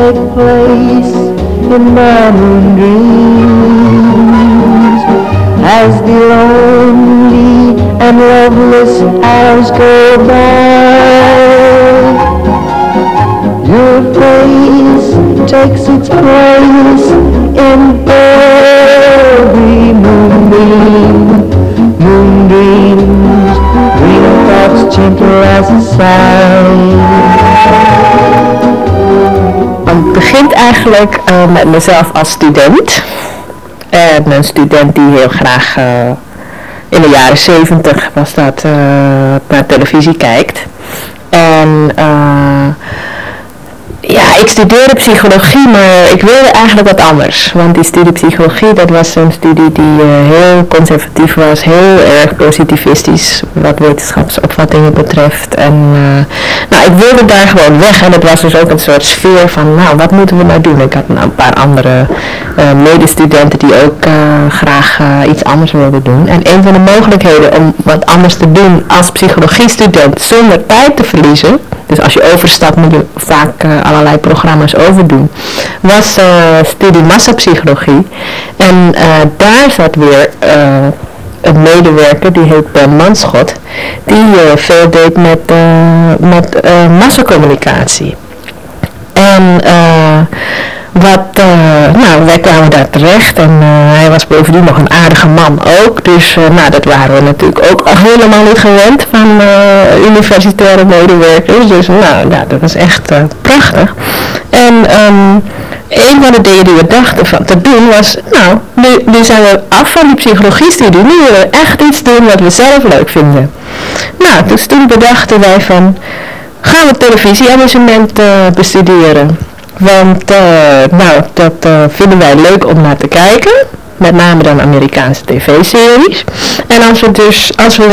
take place in my moondreams as the lonely and loveless hours go by. Your face takes its place in every moonbeam. Moonbeams, green thoughts gentle as a sound. Het begint eigenlijk met mezelf als student. En een student die heel graag in de jaren 70 was dat naar televisie kijkt. En ja, ik studeerde psychologie, maar ik wilde eigenlijk wat anders. Want die studie psychologie, dat was zo'n studie die heel conservatief was, heel erg positivistisch wat wetenschapsopvattingen betreft. En nou, ik wilde daar gewoon weg en het was dus ook een soort sfeer van, nou, wat moeten we nou doen? Ik had een paar andere medestudenten die ook graag iets anders wilden doen. En een van de mogelijkheden om wat anders te doen als psychologiestudent zonder tijd te verliezen, dus als je overstapt moet je vaak allerlei programma's overdoen, was studie massapsychologie. En daar zat weer een medewerker, die heet Ben Manschot, die veel deed met massacommunicatie. En nou, wij kwamen daar terecht en hij was bovendien nog een aardige man ook. Dus nou, dat waren we natuurlijk ook al helemaal niet gewend van universitaire medewerkers. Dus nou, ja, dat was echt prachtig. En een van de dingen die we dachten van te doen was, nou, nu zijn we af van die psychologiestudie. Nu willen we echt iets doen wat we zelf leuk vinden. Nou, dus toen bedachten wij van, gaan we televisieamusement bestuderen. Want nou, dat vinden wij leuk om naar te kijken. Met name dan Amerikaanse tv-series. En als we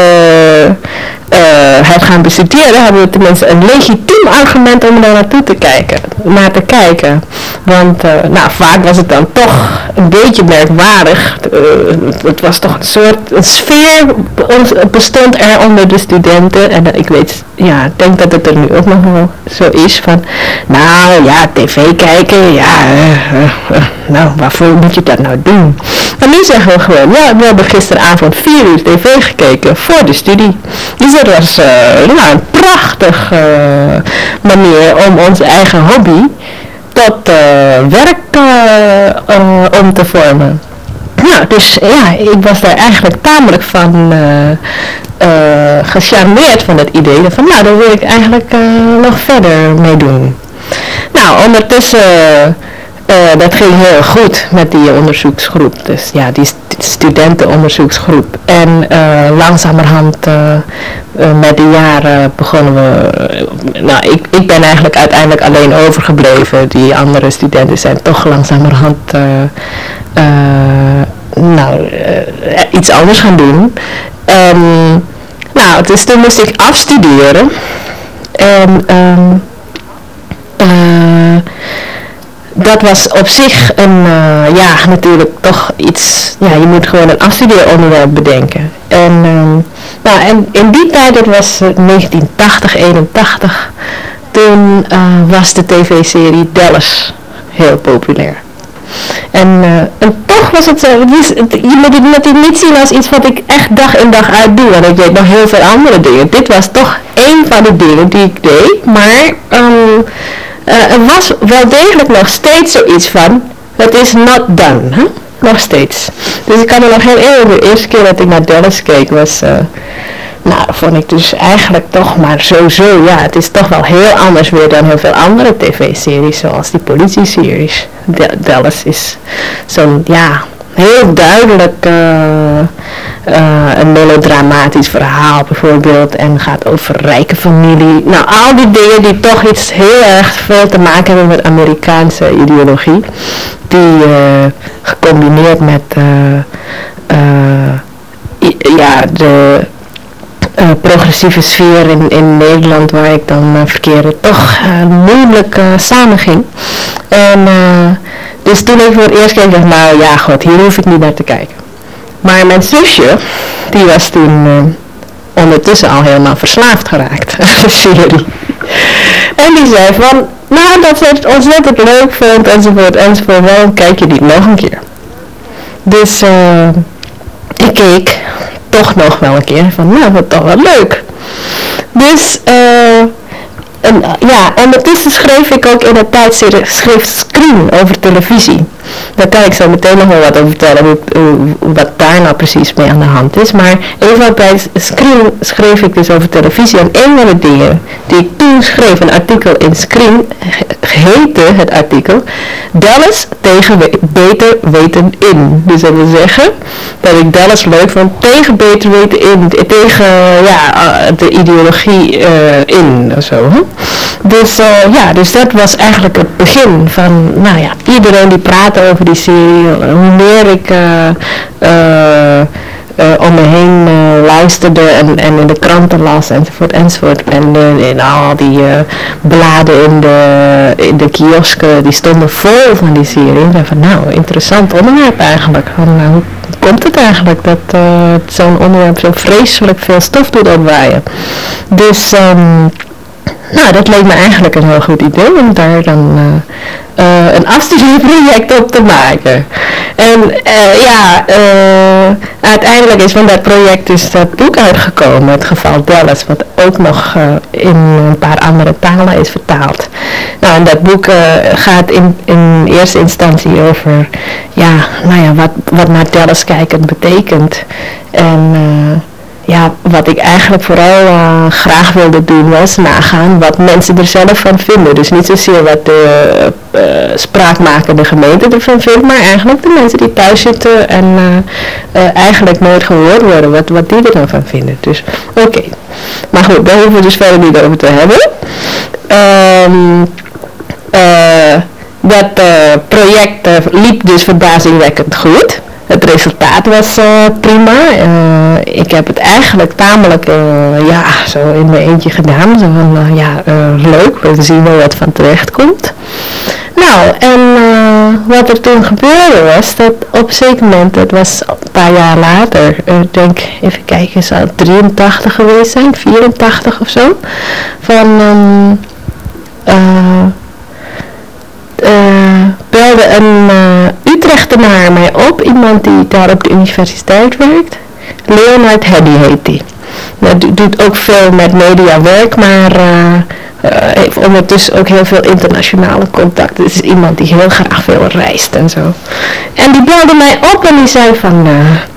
het gaan bestuderen, hebben we tenminste een legitiem argument om daar naar te kijken. Want nou, vaak was het dan toch een beetje merkwaardig. Het was toch een sfeer bestond er onder de studenten. En ik denk dat het er nu ook nog wel zo is van, nou ja, tv kijken, ja, nou, waarvoor moet je dat nou doen? En nu zeggen we gewoon, ja, we hebben gisteravond 4 uur tv gekeken voor de studie. Dus dat was een prachtige manier om onze eigen hobby tot werk om te vormen. Nou, dus ja, ik was daar eigenlijk tamelijk van gecharmeerd van het idee. Van nou, daar wil ik eigenlijk nog verder mee doen. Nou, ondertussen, dat ging heel goed met die onderzoeksgroep. Dus ja, die studentenonderzoeksgroep. En langzamerhand met de jaren begonnen we, nou, ik ben eigenlijk uiteindelijk alleen overgebleven. Die andere studenten zijn toch langzamerhand iets anders gaan doen. Nou, dus toen moest ik afstuderen. En dat was op zich natuurlijk toch iets, ja, je moet gewoon een afstudeeronderwerp bedenken. En in die tijd, dat was 1980, 81, toen was de tv-serie Dallas heel populair. En toch was het zo, je moet het natuurlijk niet zien als iets wat ik echt dag in dag uit doe, want ik deed nog heel veel andere dingen. Dit was toch één van de dingen die ik deed, maar er was wel degelijk nog steeds zoiets van, het is not done, hè? Nog steeds. Dus ik kan me nog heel eerlijk, de eerste keer dat ik naar Dallas keek was, vond ik dus eigenlijk toch maar sowieso, ja, het is toch wel heel anders weer dan heel veel andere tv-series, zoals die politie-series. Dallas is zo'n, ja, heel duidelijk een melodramatisch verhaal bijvoorbeeld en gaat over rijke familie. Nou, al die dingen die toch iets heel erg veel te maken hebben met Amerikaanse ideologie, die gecombineerd met de progressieve sfeer in Nederland waar ik dan verkeerde, toch moeilijk samenging. En dus toen ik voor het eerst keek, dacht ik, nou ja, god, hier hoef ik niet naar te kijken. Maar mijn zusje, die was toen ondertussen al helemaal verslaafd geraakt aan de serie. En die zei van, nou dat ze het ontzettend leuk vond enzovoort. Waarom kijk je niet nog een keer? Dus ik keek toch nog wel een keer van, nou wat toch wel leuk. Dus ja, ondertussen schreef ik ook in het tijdschrift Screen over televisie. Daar kan ik zo meteen nog wel wat over vertellen, wat daar nou precies mee aan de hand is. Maar even bij Screen schreef ik dus over televisie. En een van de dingen die ik toen schreef, een artikel in Screen, heette het artikel Dallas tegen beter weten in. Dus dat wil zeggen dat ik Dallas leuk vond tegen beter weten in, tegen de ideologie in of zo. Hè? Dus dat was eigenlijk het begin van, nou ja, iedereen die praatte over die serie, hoe meer ik om me heen luisterde en in de kranten las enzovoort. En in al die bladen in de kiosken, die stonden vol van die serie. En van, nou, interessant onderwerp eigenlijk. Van, hoe komt het eigenlijk dat zo'n onderwerp zo vreselijk veel stof doet opwaaien? Dus nou, dat leek me eigenlijk een heel goed idee om daar dan een afstudieproject op te maken. En uiteindelijk is van dat project dus dat boek uitgekomen, het geval Dallas, wat ook nog in een paar andere talen is vertaald. Nou, en dat boek gaat in eerste instantie over, wat naar Dallas kijken betekent. En wat ik eigenlijk vooral graag wilde doen was nagaan wat mensen er zelf van vinden. Dus niet zozeer wat de spraakmakende gemeente ervan vindt, maar eigenlijk de mensen die thuis zitten en eigenlijk nooit gehoord worden, wat die er dan van vinden. Dus oké. Maar goed, daar hoeven we dus verder niet over te hebben. Dat project liep dus verbazingwekkend goed. Het resultaat was prima. Ik heb het eigenlijk tamelijk zo in mijn eentje gedaan. Zo van, leuk, we zien wel wat van terecht komt. Nou, en wat er toen gebeurde was dat op een zeker moment, het was een paar jaar later, ik denk, even kijken, zou het 83 geweest zijn, 84 of zo, van belde een Utrechtenaar mij op, iemand die daar op de universiteit werkt. Leonard Heddy heet die. Hij doet ook veel met mediawerk, maar heeft ondertussen ook heel veel internationale contacten. Het is iemand die heel graag veel reist en zo. En die belde mij op en die zei van,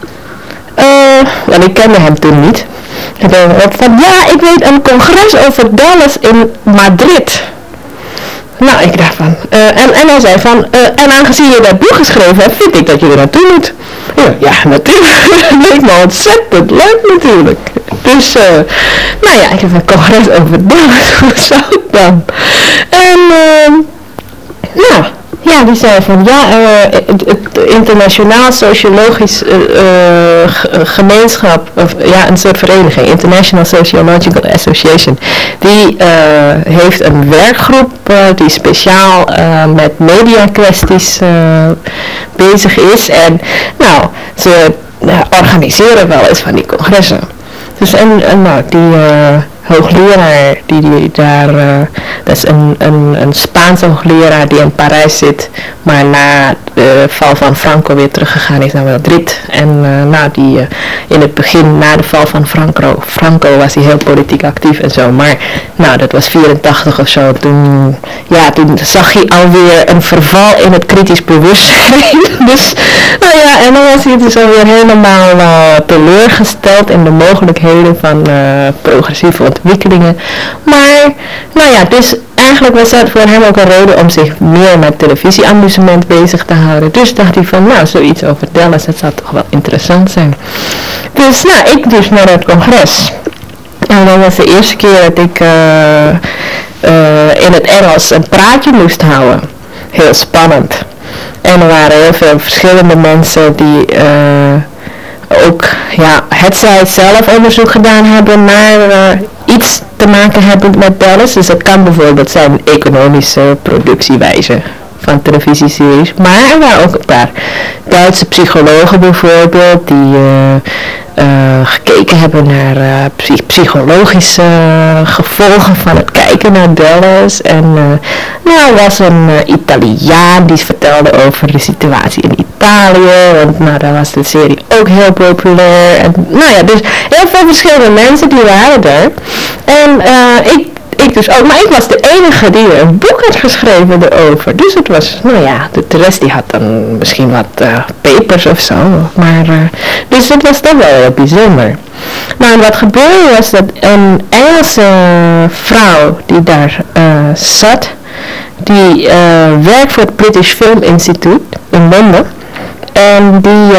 want ik kende hem toen niet. Hij belde me op van, ik weet een congres over Dallas in Madrid. Nou, ik dacht van, en hij zei van, en aangezien je dat boek geschreven hebt, vind ik dat je er naartoe moet. Ja, natuurlijk. Dat leek me ontzettend leuk natuurlijk. Dus, ik heb een congres over Dallas, hoe zou het dan? En, die zei van, het internationaal sociologisch gemeenschap, een soort vereniging, International Sociological Association, die heeft een werkgroep die speciaal met media kwesties bezig is. En ze organiseren wel eens van die congressen. Dus die hoogleraar die daar, dat is een Spaanse hoogleraar die in Parijs zit, maar na de val van Franco weer teruggegaan is naar Madrid. En die in het begin, na de val van Franco was hij heel politiek actief en zo, maar dat was 84 of zo. Toen zag hij alweer een verval in het kritisch bewustzijn. Dus, en dan was hij dus alweer helemaal teleurgesteld in de mogelijkheden van progressieve ontwikkelingen. Maar, dus eigenlijk was dat voor hem ook een reden om zich meer met televisieamusement bezig te houden. Dus dacht hij van, zoiets over Dallas, dat zou toch wel interessant zijn. Dus, ik dus naar het congres. En dat was de eerste keer dat ik in het Engels een praatje moest houden. Heel spannend. En er waren heel veel verschillende mensen die ook, hetzij zelf onderzoek gedaan hebben naar iets te maken hebben met Dallas. Dus het kan bijvoorbeeld zijn economische productiewijze van televisieseries. Maar er waren ook een paar Duitse psychologen bijvoorbeeld die gekeken hebben naar psychologische gevolgen van het kijken gekeken naar Dallas. En nou, er was een Italiaan die vertelde over de situatie in Italië. Want nou, daar was de serie ook heel populair. En nou ja, dus heel veel verschillende mensen die waren er. En ik dus ook, maar ik was de enige die een boek had geschreven erover. Dus het was, nou ja, de rest die had dan misschien wat papers of zo. Maar, dus het was toch wel heel bijzonder. Nou, en wat gebeurde was dat een Engelse vrouw die daar zat, die werkt voor het British Film Institute in Londen. En die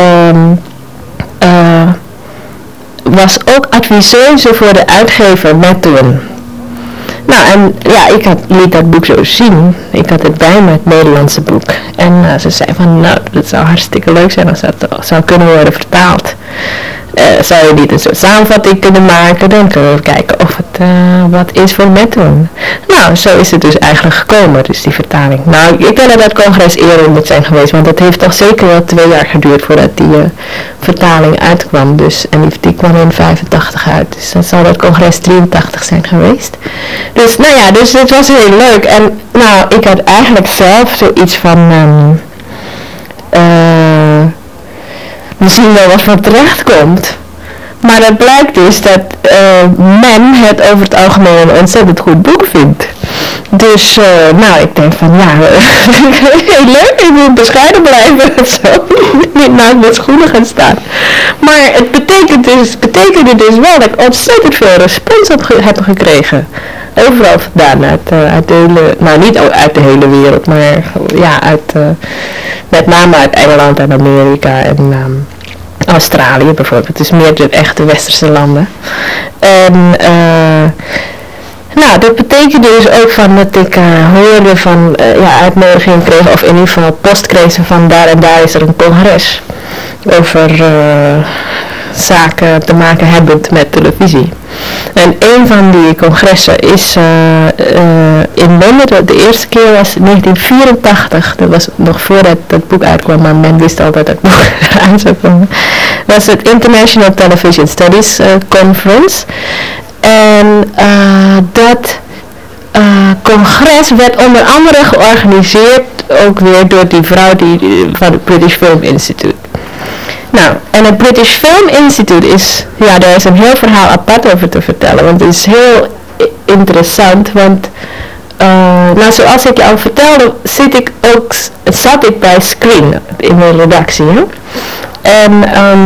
was ook adviseuse voor de uitgever Methuen. Nou, en ja, liet dat boek zo zien. Ik had het bij me, het Nederlandse boek. En ze zei van, nou, het zou hartstikke leuk zijn als dat zou kunnen worden vertaald. Zou je niet een soort samenvatting kunnen maken, dan kunnen we kijken of het wat is voor Methuen. Nou, zo is het dus eigenlijk gekomen, dus die vertaling. Nou, ik denk dat dat congres eerder moet zijn geweest, want het heeft toch zeker wel 2 jaar geduurd voordat die vertaling uitkwam. Dus, en die kwam in 85 uit, dus dan zal dat congres 83 zijn geweest. Dus, nou ja, dus het was heel leuk. En nou, ik had eigenlijk zelf zoiets van... misschien wel wat van terecht komt. Maar het blijkt dus dat men het over het algemeen een ontzettend goed boek vindt. Dus, nou, ik denk van, ja, heel leuk, ik moet bescheiden blijven of zo. Niet naast mijn schoenen gaan staan. Maar het betekende dus wel dat ik ontzettend veel respons heb gekregen. Overal vandaan, uit de hele, nou niet uit de hele wereld, maar ja, met name uit Engeland en Amerika en Australië bijvoorbeeld. Het is meer de echte westerse landen. En nou, dat betekende dus ook van dat ik hoorde van uitnodiging kreeg, of in ieder geval post kreeg van daar en daar is er een congres over zaken te maken hebbend met televisie. En een van die congressen is in Londen, de eerste keer was in 1984, dat was nog voordat dat boek uitkwam, maar men wist al dat het boek uit zou komen. Dat was het International Television Studies Conference. En dat congres werd onder andere georganiseerd ook weer door die vrouw van het British Film Institute. Nou, en het British Film Institute is, ja, daar is een heel verhaal apart over te vertellen, want het is heel interessant, want, nou, zoals ik je al vertelde, zat ik bij Screen in de redactie, hè? En,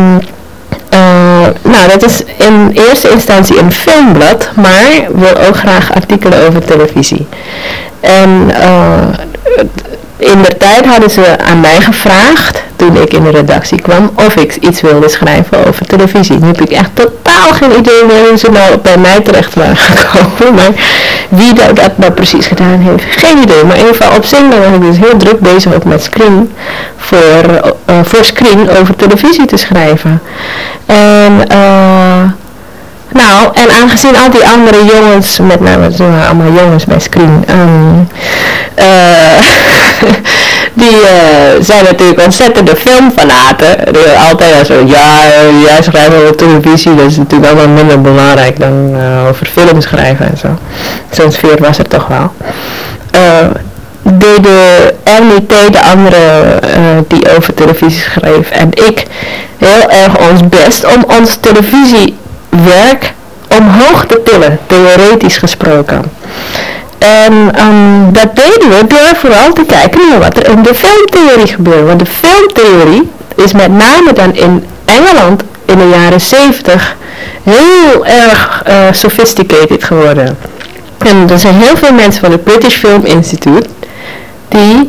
nou, dat is in eerste instantie een filmblad, maar wil ook graag artikelen over televisie. En, in de tijd hadden ze aan mij gevraagd, toen ik in de redactie kwam, of ik iets wilde schrijven over televisie. Nu heb ik echt totaal geen idee meer hoe ze nou bij mij terecht waren gekomen. Maar wie dat nou precies gedaan heeft, geen idee. Maar in ieder geval op zich was ik dus heel druk bezig ook met Screen, voor Screen over televisie te schrijven. En nou, en aangezien al die andere jongens, met name allemaal jongens bij Screen, die zijn natuurlijk ontzettende filmfanaten. Die altijd zo, jij schrijft over televisie, dat is natuurlijk allemaal minder belangrijk dan over film schrijven en zo. Zo'n sfeer was er toch wel. Deden Ernie T, de andere die over televisie schreef, en ik heel erg ons best om ons televisiewerk omhoog te tillen, theoretisch gesproken. En dat deden we door vooral te kijken naar wat er in de filmtheorie gebeurde. Want de filmtheorie is met name dan in Engeland in de jaren 70 heel erg sophisticated geworden. En er zijn heel veel mensen van het British Film Institute die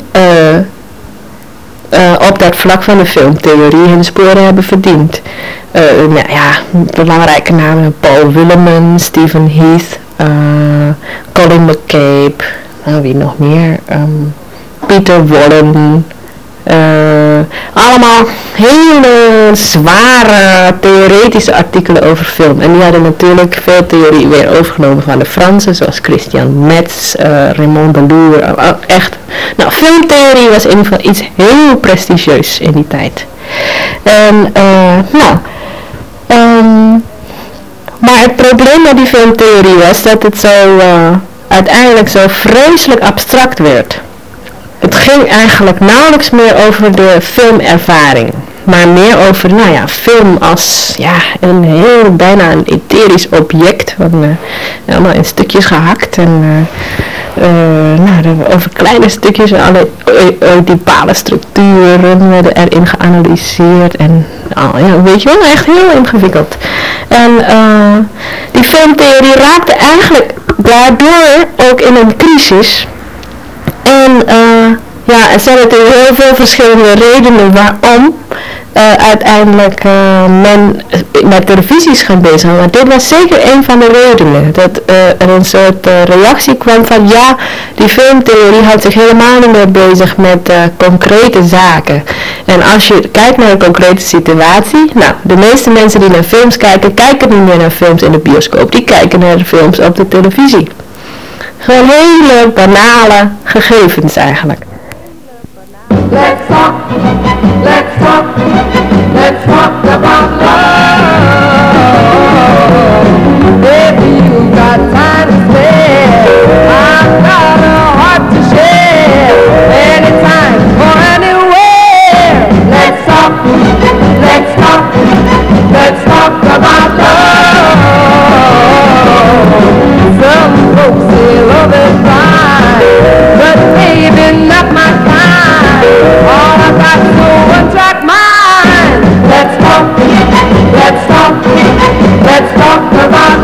op dat vlak van de filmtheorie hun sporen hebben verdiend. Nou ja, belangrijke namen: Paul Willeman, Stephen Heath, Colin McCabe, wie nog meer, Peter Wallen, allemaal hele zware theoretische artikelen over film. En die hadden natuurlijk veel theorie weer overgenomen van de Fransen, zoals Christian Metz, Raymond Delour, echt. Nou, filmtheorie was in ieder geval iets heel prestigieus in die tijd. En, maar het probleem met die filmtheorie was dat het zo uiteindelijk zo vreselijk abstract werd. Het ging eigenlijk nauwelijks meer over de filmervaring, maar meer over, film als, een heel, bijna een etherisch object, allemaal in stukjes gehakt en, over kleine stukjes en alle oedipale structuren werden erin geanalyseerd en, weet je wel, echt heel ingewikkeld. En die filmtheorie raakte eigenlijk daardoor ook in een crisis. En er zijn natuurlijk heel veel verschillende redenen waarom uiteindelijk men met televisies gaan bezig. Maar dit was zeker een van de redenen. Dat er een soort reactie kwam van die filmtheorie houdt zich helemaal niet meer bezig met concrete zaken. En als je kijkt naar een concrete situatie, de meeste mensen die naar films kijken, kijken niet meer naar films in de bioscoop. Die kijken naar de films op de televisie. Gewoon hele banale gegevens eigenlijk. Let's talk about love. Baby, you got time to spare. I've got a heart to share. Anytime or anywhere. Let's talk about love. Some folks say love is blind, but baby, not my kind. All I got to attract mine. Let's talk about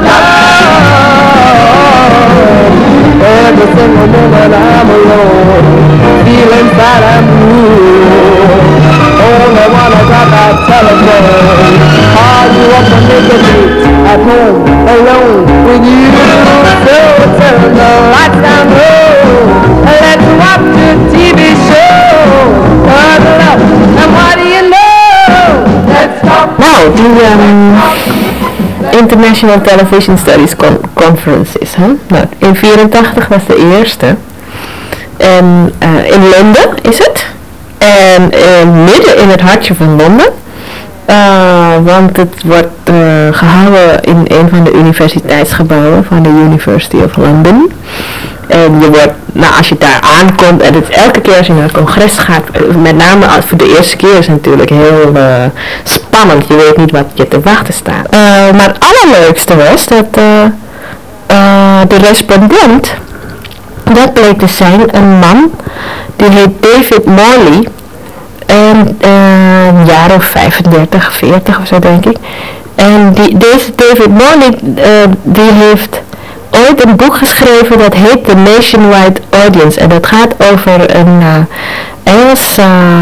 love. Every single moment I'm alone, feeling sad and blue. Only wanna grab that telephone, call you up and make a date at home, alone with you. So turn the lights down low, let's watch the TV show. Cuddle up, and what do you know? Let's talk. Nou, die International Television Studies Conferences, hè? Nou, in 1984 was de eerste. En in Londen is het. En midden in het hartje van Londen. Want het wordt gehouden in een van de universiteitsgebouwen van de University of London. En je wordt, als je daar aankomt en het elke keer als je naar het congres gaat, met name voor de eerste keer is het natuurlijk heel spannend. Je weet niet wat je te wachten staat. Maar het allerleukste was dat de respondent, dat bleek te zijn een man, die heet David Morley. En een jaar of 35, 40 of zo denk ik. En deze David Morley, die heeft ooit een boek geschreven dat heet The Nationwide Audience. En dat gaat over een Engels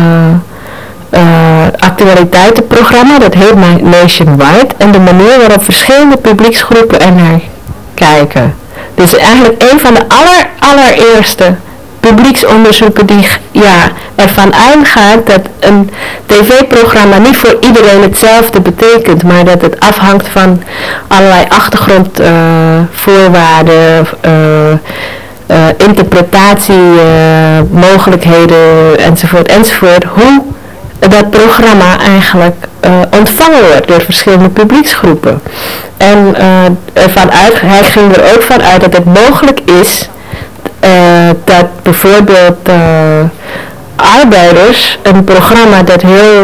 actualiteitenprogramma, dat heet Nationwide. En de manier waarop verschillende publieksgroepen ernaar kijken. Dus eigenlijk een van de allereerste publieksonderzoeken die ervan uitgaat dat een tv-programma niet voor iedereen hetzelfde betekent, maar dat het afhangt van allerlei achtergrondvoorwaarden, interpretatiemogelijkheden enzovoort, hoe dat programma eigenlijk ontvangen wordt door verschillende publieksgroepen. En hij ging er ook van uit dat het mogelijk is dat bijvoorbeeld arbeiders een programma dat heel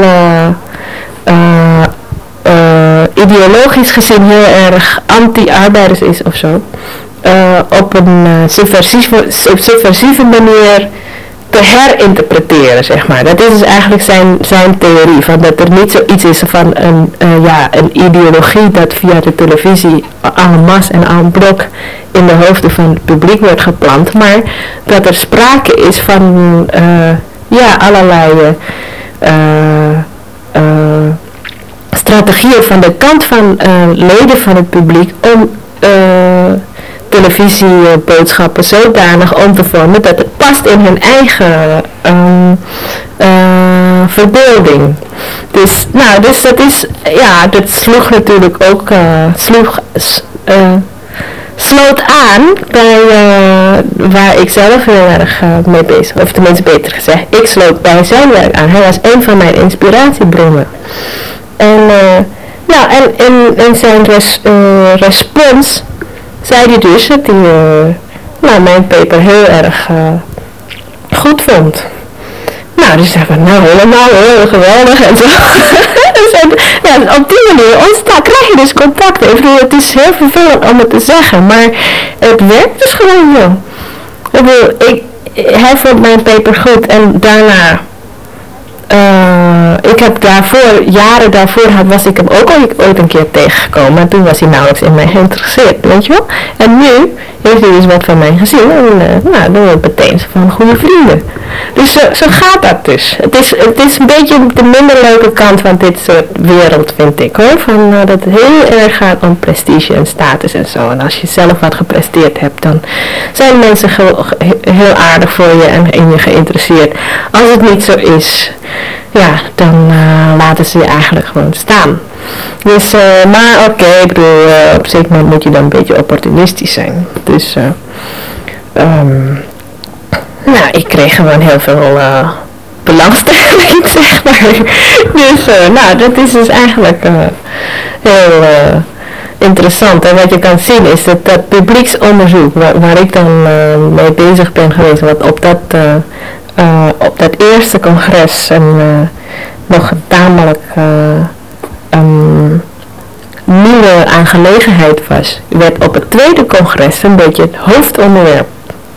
ideologisch gezien heel erg anti-arbeiders is of zo, op een subversieve manier te herinterpreteren, zeg maar. Dat is dus eigenlijk zijn theorie, van dat er niet zoiets is van een ideologie dat via de televisie en masse en en blok in de hoofden van het publiek wordt geplant, maar dat er sprake is van allerlei strategieën van de kant van leden van het publiek om televisieboodschappen zodanig om te vormen dat het past in hun eigen verbeelding. Dus dat is, dat sloeg natuurlijk ook, sloot aan bij waar ik zelf heel erg mee bezig was, of tenminste beter gezegd, ik sloot bij zijn werk aan. Hij was een van mijn inspiratiebronnen. En in zijn respons zei hij dus dat hij mijn paper heel erg goed vond. Nou, dus zeggen we, nou helemaal heel geweldig en zo. Dus op die manier krijg je dus contact. Ik bedoel, het is heel vervelend om het te zeggen, maar het werkt dus gewoon zo. Ik bedoel, hij vond mijn paper goed en daarna, ik heb jaren daarvoor was ik hem ook ooit een keer tegengekomen. En toen was hij nauwelijks in mij geïnteresseerd, weet je wel. En nu heeft hij dus wat van mij gezien en dan wordt het meteen van goede vrienden. Dus zo gaat dat dus. Het is een beetje de minder leuke kant van dit soort wereld, vind ik hoor. Van, dat het heel erg gaat om prestige en status en zo. En als je zelf wat gepresteerd hebt, dan zijn mensen heel aardig voor je en in je geïnteresseerd. Als het niet zo is, ja, dan laten ze je eigenlijk gewoon staan. Dus, maar oké, ik bedoel, op een zeker moment moet je dan een beetje opportunistisch zijn. Dus, nou, ik kreeg gewoon heel veel belangstelling, zeg maar. Dus, nou, dat is dus eigenlijk heel interessant. En wat je kan zien is dat publieksonderzoek, waar ik dan mee bezig ben geweest, wat op dat eerste congres nog tamelijk nieuwe aangelegenheid was, werd op het tweede congres een beetje het hoofdonderwerp.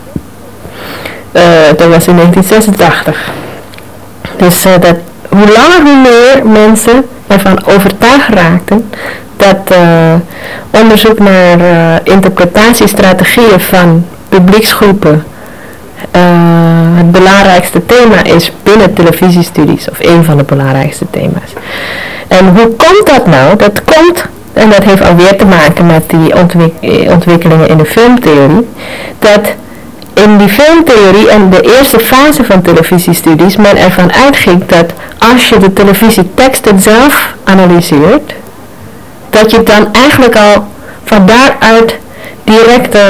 Dat was in 1986. Dus hoe langer hoe meer mensen ervan overtuigd raakten dat onderzoek naar interpretatiestrategieën van publieksgroepen het belangrijkste thema is binnen televisiestudies, of een van de belangrijkste thema's. En hoe komt dat nou? Dat komt, en dat heeft alweer te maken met die ontwikkelingen in de filmtheorie, dat in die filmtheorie en de eerste fase van televisiestudies men ervan uitging dat als je de televisieteksten zelf analyseert, dat je dan eigenlijk al van daaruit directe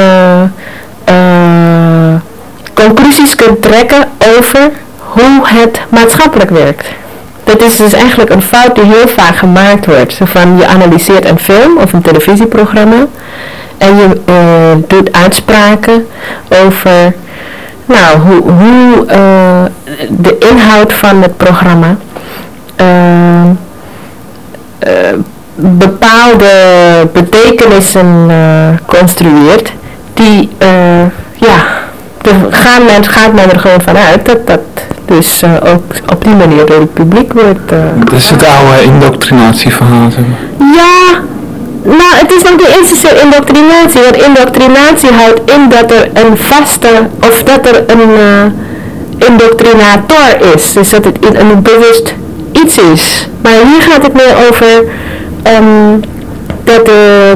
conclusies kunt trekken over hoe het maatschappelijk werkt. Dat is dus eigenlijk een fout die heel vaak gemaakt wordt. Zo van, je analyseert een film of een televisieprogramma en je doet uitspraken over hoe de inhoud van het programma bepaalde betekenissen construeert die gaat men er gewoon vanuit dat dus ook op die manier door het publiek wordt. Dat is het oude indoctrinatieverhaal. Ja, nou het is nog niet eens zo indoctrinatie, want indoctrinatie houdt in dat er een vaste, of dat er een indoctrinator is, dus dat het een bewust iets is. Maar hier gaat het meer over dat de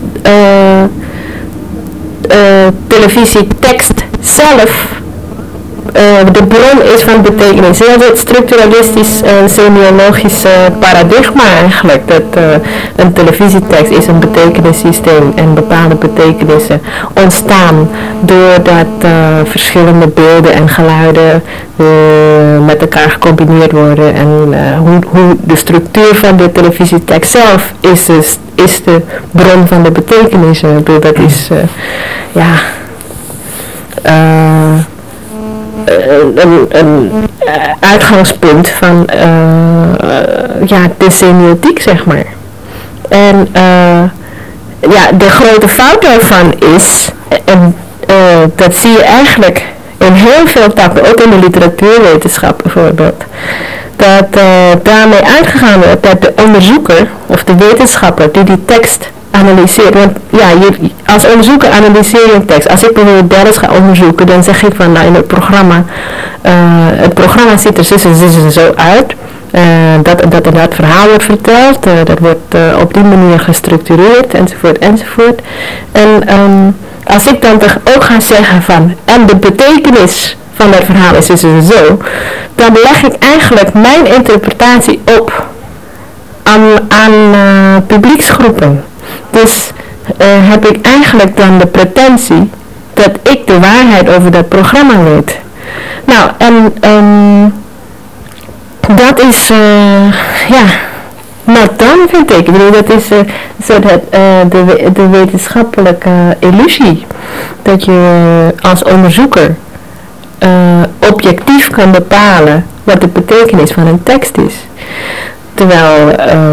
televisietekst zelf de bron is van betekenis. Dat is het structuralistisch semiologisch paradigma eigenlijk. Dat een televisietekst is een betekenissysteem en bepaalde betekenissen ontstaan doordat verschillende beelden en geluiden met elkaar gecombineerd worden. En hoe de structuur van de televisietekst zelf is de bron van de betekenissen. Dat is een uitgangspunt van de semiotiek, zeg maar. En de grote fout daarvan is, en dat zie je eigenlijk in heel veel takken, ook in de literatuurwetenschap bijvoorbeeld, dat daarmee uitgegaan wordt dat de onderzoeker of de wetenschapper die tekst analyseert, want als onderzoeker analyseer je een tekst. Als ik bijvoorbeeld Dallas ga onderzoeken, dan zeg ik van in het programma ziet er zo uit, dat verhaal wordt verteld, dat wordt op die manier gestructureerd, enzovoort. En als ik dan toch ook ga zeggen van, en de betekenis van dat verhaal is zo, dan leg ik eigenlijk mijn interpretatie op aan publieksgroepen. Dus heb ik eigenlijk dan de pretentie dat ik de waarheid over dat programma weet. Nou, en dat is Maar dan vind ik bedoel, dat is de wetenschappelijke illusie. Dat je als onderzoeker objectief kan bepalen wat de betekenis van een tekst is. Terwijl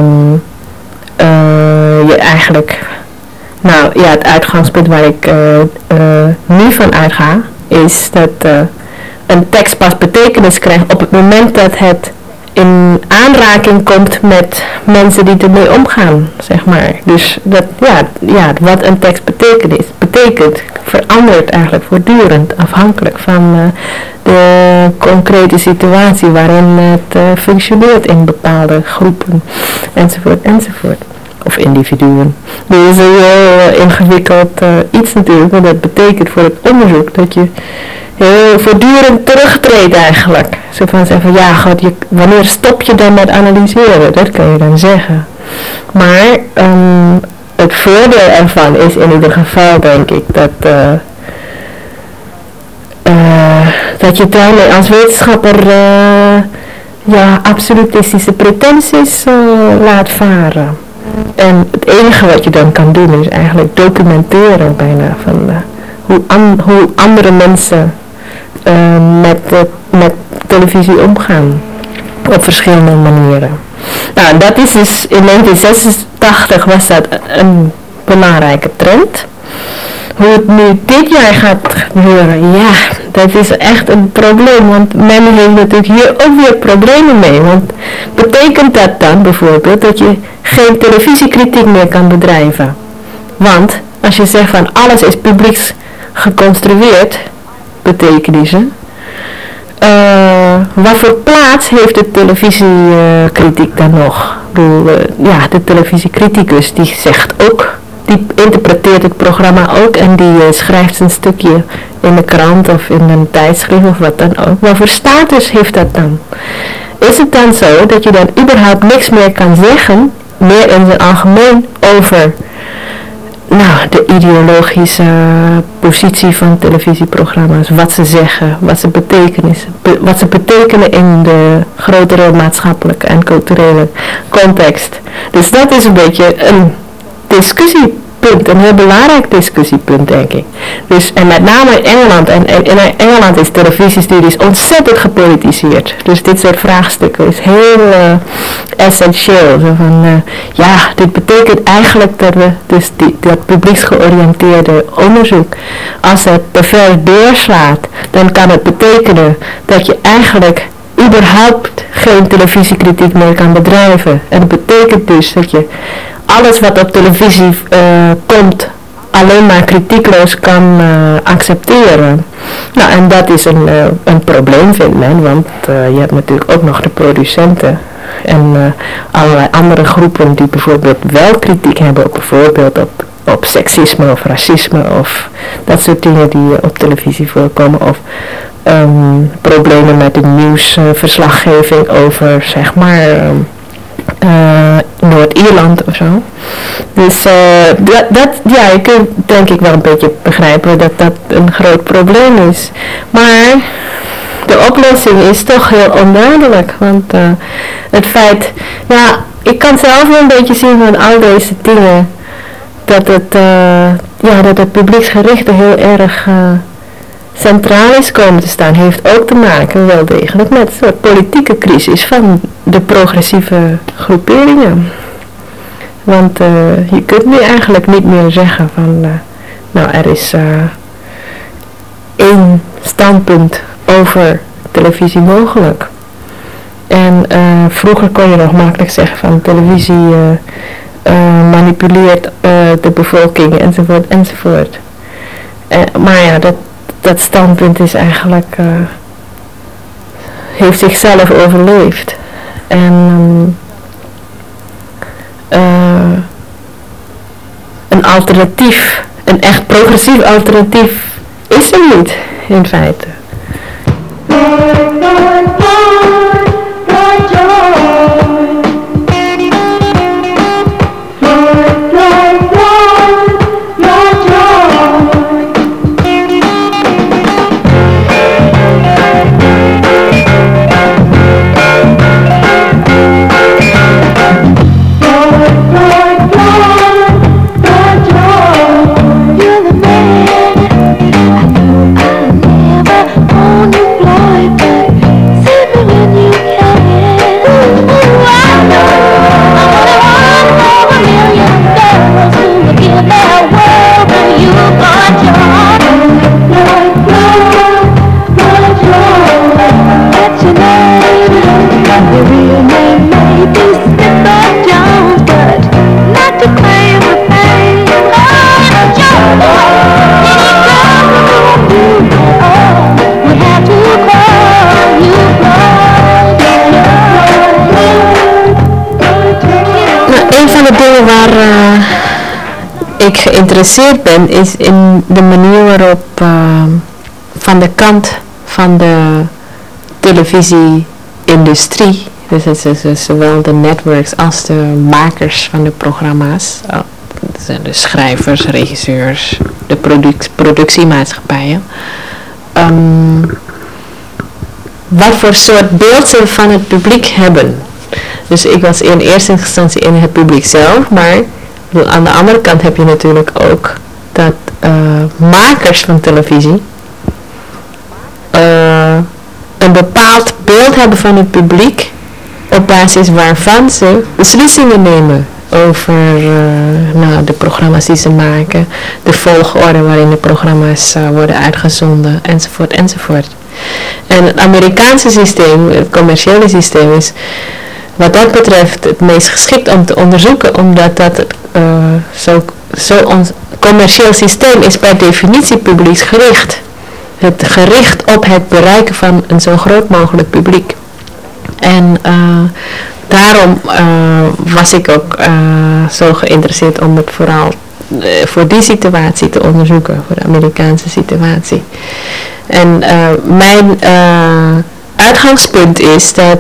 je eigenlijk, nou ja, het uitgangspunt waar ik nu van uitga, is dat een tekst pas betekenis krijgt op het moment dat het in aanraking komt met mensen die ermee omgaan, zeg maar. Dus dat, wat een tekst betekent, verandert eigenlijk voortdurend, afhankelijk van de concrete situatie waarin het functioneert in bepaalde groepen, enzovoort. Of individuen. Dus het is een heel ingewikkeld iets natuurlijk, want dat betekent voor het onderzoek dat je heel voortdurend terugtreedt eigenlijk. Zo van zeggen, ja god, wanneer stop je dan met analyseren? Dat kan je dan zeggen. Maar het voordeel ervan is in ieder geval, denk ik, dat je daarmee als wetenschapper absolutistische pretenties laat varen. En het enige wat je dan kan doen is eigenlijk documenteren bijna van hoe andere mensen met televisie omgaan. Op verschillende manieren. Nou, dat is dus in 1986 was dat een belangrijke trend. Hoe het nu dit jaar gaat gebeuren, ja, dat is echt een probleem, want men heeft natuurlijk hier ook weer problemen mee. Want betekent dat dan bijvoorbeeld dat je geen televisiekritiek meer kan bedrijven? Want als je zegt van alles is publieks geconstrueerd, betekenissen, wat voor plaats heeft de televisiekritiek dan nog? Ik bedoel, de televisiecriticus die zegt ook, die interpreteert het programma ook en die schrijft een stukje in de krant of in een tijdschrift of wat dan ook. Wat voor status heeft dat dan? Is het dan zo dat je dan überhaupt niks meer kan zeggen, meer in het algemeen over de ideologische positie van televisieprogramma's, wat ze zeggen, wat ze betekenen in de grotere maatschappelijke en culturele context. Dus dat is een beetje een discussiepunt, een heel belangrijk discussiepunt, denk ik. Dus, en met name in Engeland, en in Engeland is televisiestudies ontzettend gepolitiseerd. Dus dit soort vraagstukken is heel essentieel. Zo van, dit betekent eigenlijk dat we dus dat publieksgeoriënteerde onderzoek, als het te ver doorslaat, dan kan het betekenen dat je eigenlijk überhaupt geen televisiekritiek meer kan bedrijven. En dat betekent dus dat je alles wat op televisie komt alleen maar kritiekloos kan accepteren. Nou, en dat is een probleem, vindt men, want je hebt natuurlijk ook nog de producenten en allerlei andere groepen die bijvoorbeeld wel kritiek hebben, bijvoorbeeld op seksisme of racisme of dat soort dingen die op televisie voorkomen, of problemen met de nieuwsverslaggeving over, zeg maar, Noord-Ierland of zo. Dus je kunt denk ik wel een beetje begrijpen dat dat een groot probleem is. Maar de oplossing is toch heel onduidelijk. Want het feit, ik kan zelf wel een beetje zien van al deze dingen, dat het publieksgerichte heel erg centraal is komen te staan, heeft ook te maken wel degelijk met een soort politieke crisis van de progressieve groeperingen. Want je kunt nu eigenlijk niet meer zeggen van, er is één standpunt over televisie mogelijk. En vroeger kon je nog makkelijk zeggen van televisie manipuleert de bevolking enzovoort. Maar dat standpunt is eigenlijk, heeft zichzelf overleefd. En een alternatief, een echt progressief alternatief is er niet, in feite. ik geïnteresseerd ben is in de manier waarop van de kant van de televisie-industrie, dus het is zowel de networks als de makers van de programma's, dat zijn de schrijvers, regisseurs, de productiemaatschappijen, wat voor soort beeld ze van het publiek hebben. Dus ik was in eerste instantie in het publiek zelf, maar aan de andere kant heb je natuurlijk ook dat makers van televisie een bepaald beeld hebben van het publiek op basis waarvan ze beslissingen nemen over de programma's die ze maken, de volgorde waarin de programma's worden uitgezonden, enzovoort, enzovoort. En het Amerikaanse systeem, het commerciële systeem, is wat dat betreft het meest geschikt om te onderzoeken, omdat dat ons commercieel systeem is per definitie publieksgericht. Het gericht op het bereiken van een zo groot mogelijk publiek. En daarom was ik ook zo geïnteresseerd om het vooral voor die situatie te onderzoeken, voor de Amerikaanse situatie. En mijn uitgangspunt is dat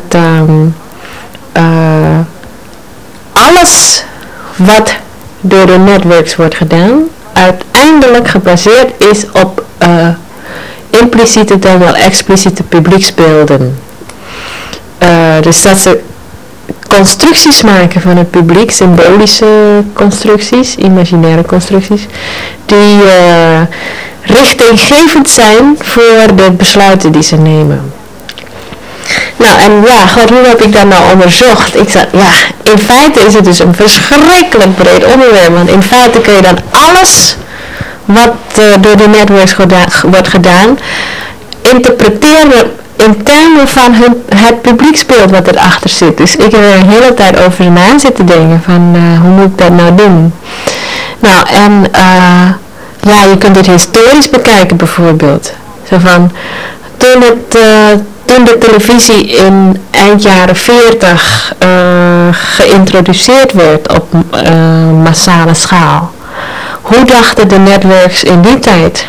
alles wat door de networks wordt gedaan, uiteindelijk gebaseerd is op impliciete dan wel expliciete publieksbeelden. Dus dat ze constructies maken van het publiek, symbolische constructies, imaginaire constructies, die richtinggevend zijn voor de besluiten die ze nemen. Nou, en ja, hoe heb ik dat nou onderzocht? Ik zei, ja, in feite is het dus een verschrikkelijk breed onderwerp, want in feite kun je dan alles wat door de networks wordt gedaan, interpreteren in termen van het publieksbeeld wat erachter zit. Dus ik heb er een hele tijd over na zitten denken van hoe moet ik dat nou doen? Nou, en ja, je kunt het historisch bekijken bijvoorbeeld. Zo van, toen de televisie in eind jaren 40 geïntroduceerd werd op massale schaal, hoe dachten de networks in die tijd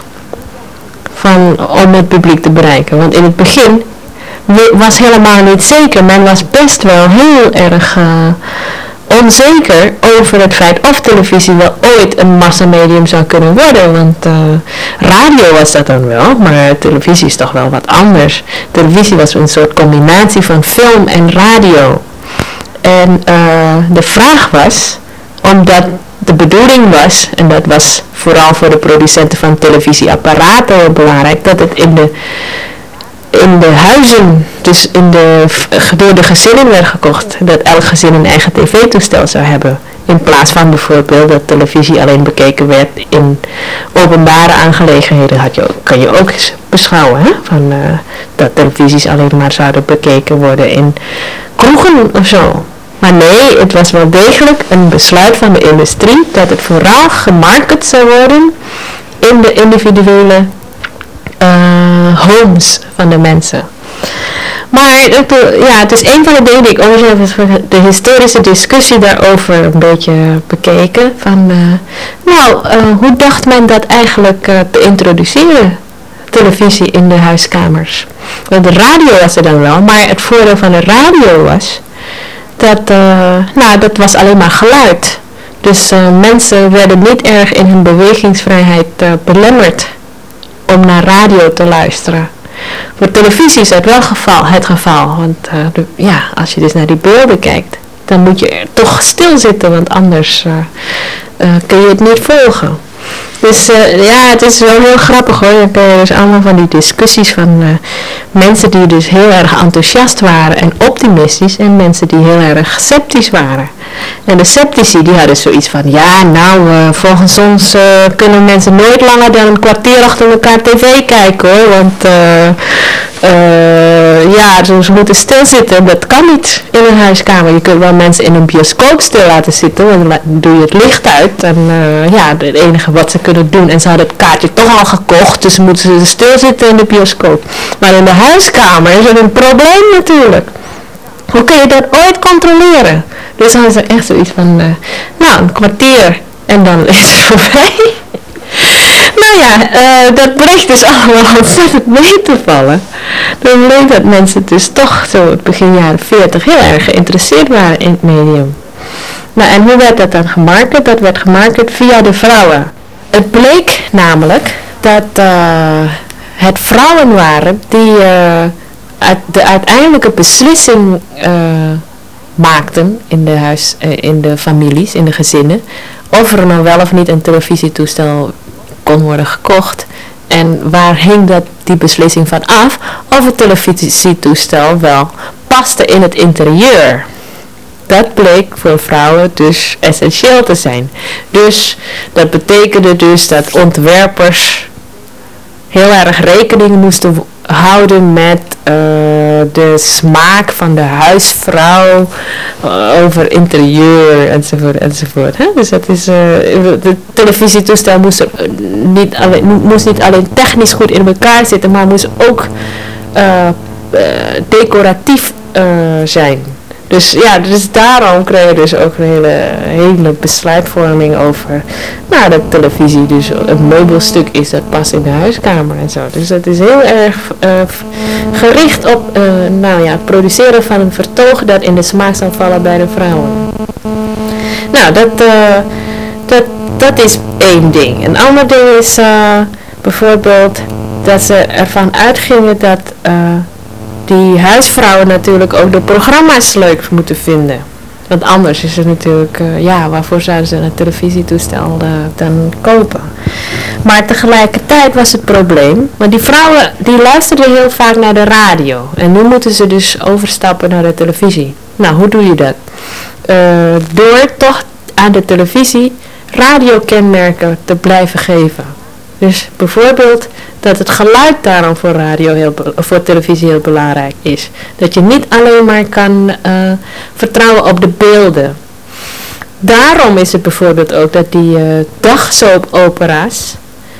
om het publiek te bereiken? Want in het begin was helemaal niet zeker. Men was best wel heel erg onzeker over het feit of televisie wel ooit een massamedium zou kunnen worden. Want radio was dat dan wel, maar televisie is toch wel wat anders. Televisie was een soort combinatie van film en radio. En de vraag was, omdat de bedoeling was, en dat was vooral voor de producenten van televisieapparaten belangrijk, dat het in de huizen, dus door de gezinnen werd gekocht, dat elk gezin een eigen tv-toestel zou hebben. In plaats van bijvoorbeeld dat televisie alleen bekeken werd in openbare aangelegenheden, kan je ook eens beschouwen, hè? Van, dat televisies alleen maar zouden bekeken worden in kroegen of zo. Maar nee, het was wel degelijk een besluit van de industrie dat het vooral gemarket zou worden in de individuele homes van de mensen. Maar het is een van de dingen die ik onderzoek heb, de historische discussie daarover een beetje bekeken. Van, hoe dacht men dat eigenlijk te introduceren, televisie in de huiskamers? Want de radio was er dan wel, maar het voordeel van de radio was dat was alleen maar geluid. Dus mensen werden niet erg in hun bewegingsvrijheid belemmerd om naar radio te luisteren. Voor televisie is dat wel het geval. Want als je dus naar die beelden kijkt, dan moet je er toch stilzitten, want anders kun je het niet volgen. Dus het is wel heel grappig hoor. Dan kun je dus allemaal van die discussies van mensen die dus heel erg enthousiast waren en optimistisch, en mensen die heel erg sceptisch waren. En de sceptici die hadden zoiets van, volgens ons kunnen mensen nooit langer dan een kwartier achter elkaar tv kijken hoor. Want ze moeten stilzitten. Dat kan niet in een huiskamer. Je kunt wel mensen in een bioscoop stil laten zitten, want dan doe je het licht uit. En het enige wat ze kunnen doen, en ze hadden het kaartje toch al gekocht, dus moeten ze stilzitten in de bioscoop. Maar in de huiskamer is het een probleem natuurlijk. Hoe kun je dat ooit controleren? Dus hadden ze echt zoiets van, een kwartier En dan is het voorbij. Nou ja, dat bleek dus allemaal ontzettend mee te vallen. Dan bleek dat mensen dus toch zo begin jaren 40 heel erg geïnteresseerd waren in het medium. Nou, en hoe werd dat dan gemarket? Dat werd gemarket via de vrouwen. Het bleek namelijk dat het vrouwen waren die de uiteindelijke beslissing maakten in de families, in de gezinnen, of er nou wel of niet een televisietoestel kon worden gekocht. En waar hing die beslissing van af? Of het televisietoestel wel paste in het interieur. Dat bleek voor vrouwen dus essentieel te zijn. Dus dat betekende dus dat ontwerpers heel erg rekening moesten houden met de smaak van de huisvrouw over interieur enzovoort enzovoort. Hè? Dus dat is, de televisietoestel moest niet alleen technisch goed in elkaar zitten, maar moest ook decoratief zijn. Dus ja, dus daarom kreeg je dus ook een hele besluitvorming over dat televisie dus een meubelstuk is dat past in de huiskamer en zo. Dus dat is heel erg gericht op het produceren van een vertoog dat in de smaak zal vallen bij de vrouwen. Nou, dat is één ding. Een ander ding is bijvoorbeeld dat ze ervan uitgingen dat die huisvrouwen natuurlijk ook de programma's leuk moeten vinden. Want anders is het natuurlijk, waarvoor zouden ze een televisietoestel dan kopen? Maar tegelijkertijd was het probleem, want die vrouwen die luisterden heel vaak naar de radio. En nu moeten ze dus overstappen naar de televisie. Nou, hoe doe je dat? Door toch aan de televisie radiokenmerken te blijven geven. Dus bijvoorbeeld dat het geluid daarom voor televisie heel belangrijk is. Dat je niet alleen maar kan vertrouwen op de beelden. Daarom is het bijvoorbeeld ook dat die dagsoapopera's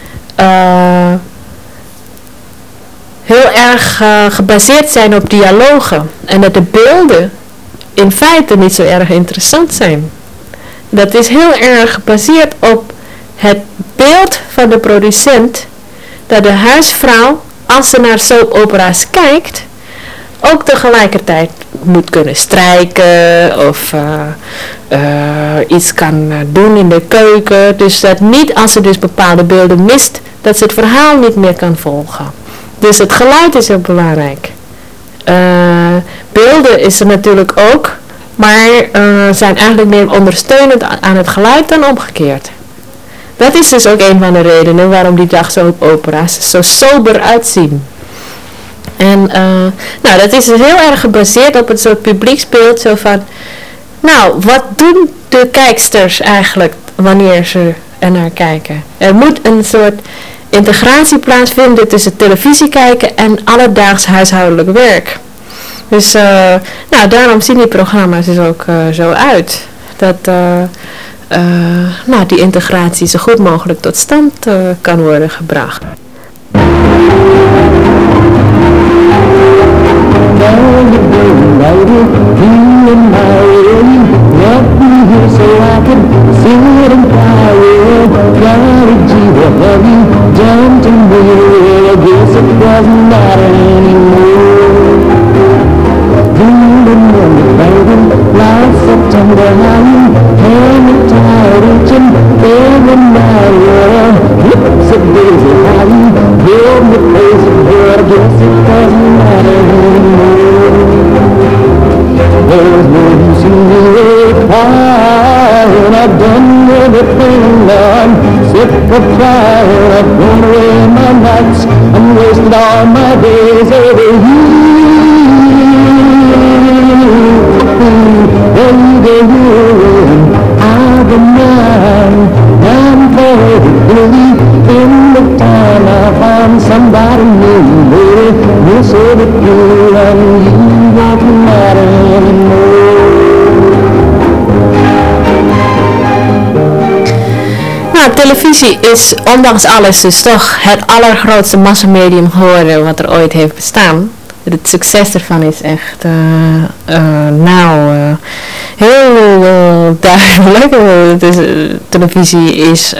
heel erg gebaseerd zijn op dialogen. En dat de beelden in feite niet zo erg interessant zijn. Dat is heel erg gebaseerd op het beeld van de producent, dat de huisvrouw, als ze naar soapopera's kijkt, ook tegelijkertijd moet kunnen strijken of iets kan doen in de keuken. Dus dat niet, als ze dus bepaalde beelden mist, dat ze het verhaal niet meer kan volgen. Dus het geluid is heel belangrijk. Beelden is er natuurlijk ook, maar zijn eigenlijk meer ondersteunend aan het geluid dan omgekeerd. Dat is dus ook een van de redenen waarom die dagsoapopera's zo sober uitzien. En dat is dus heel erg gebaseerd op het soort publieksbeeld, zo van, wat doen de kijksters eigenlijk wanneer ze er naar kijken? Er moet een soort integratie plaatsvinden tussen televisie kijken en alledaags huishoudelijk werk. Dus daarom zien die programma's dus ook zo uit. Dat die integratie zo goed mogelijk tot stand kan worden gebracht. Televisie is ondanks alles dus toch het allergrootste massamedium geworden wat er ooit heeft bestaan. Het succes ervan is echt heel duidelijk. Televisie is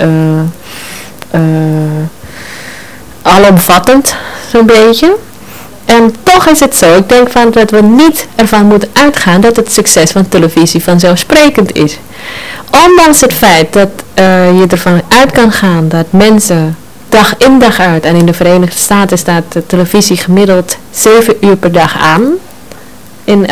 alomvattend, zo'n beetje. En toch is het zo, ik denk van dat we niet ervan moeten uitgaan dat het succes van televisie vanzelfsprekend is. Ondanks het feit dat je ervan uit kan gaan dat mensen dag in dag uit, en in de Verenigde Staten staat de televisie gemiddeld 7 uur per dag aan, in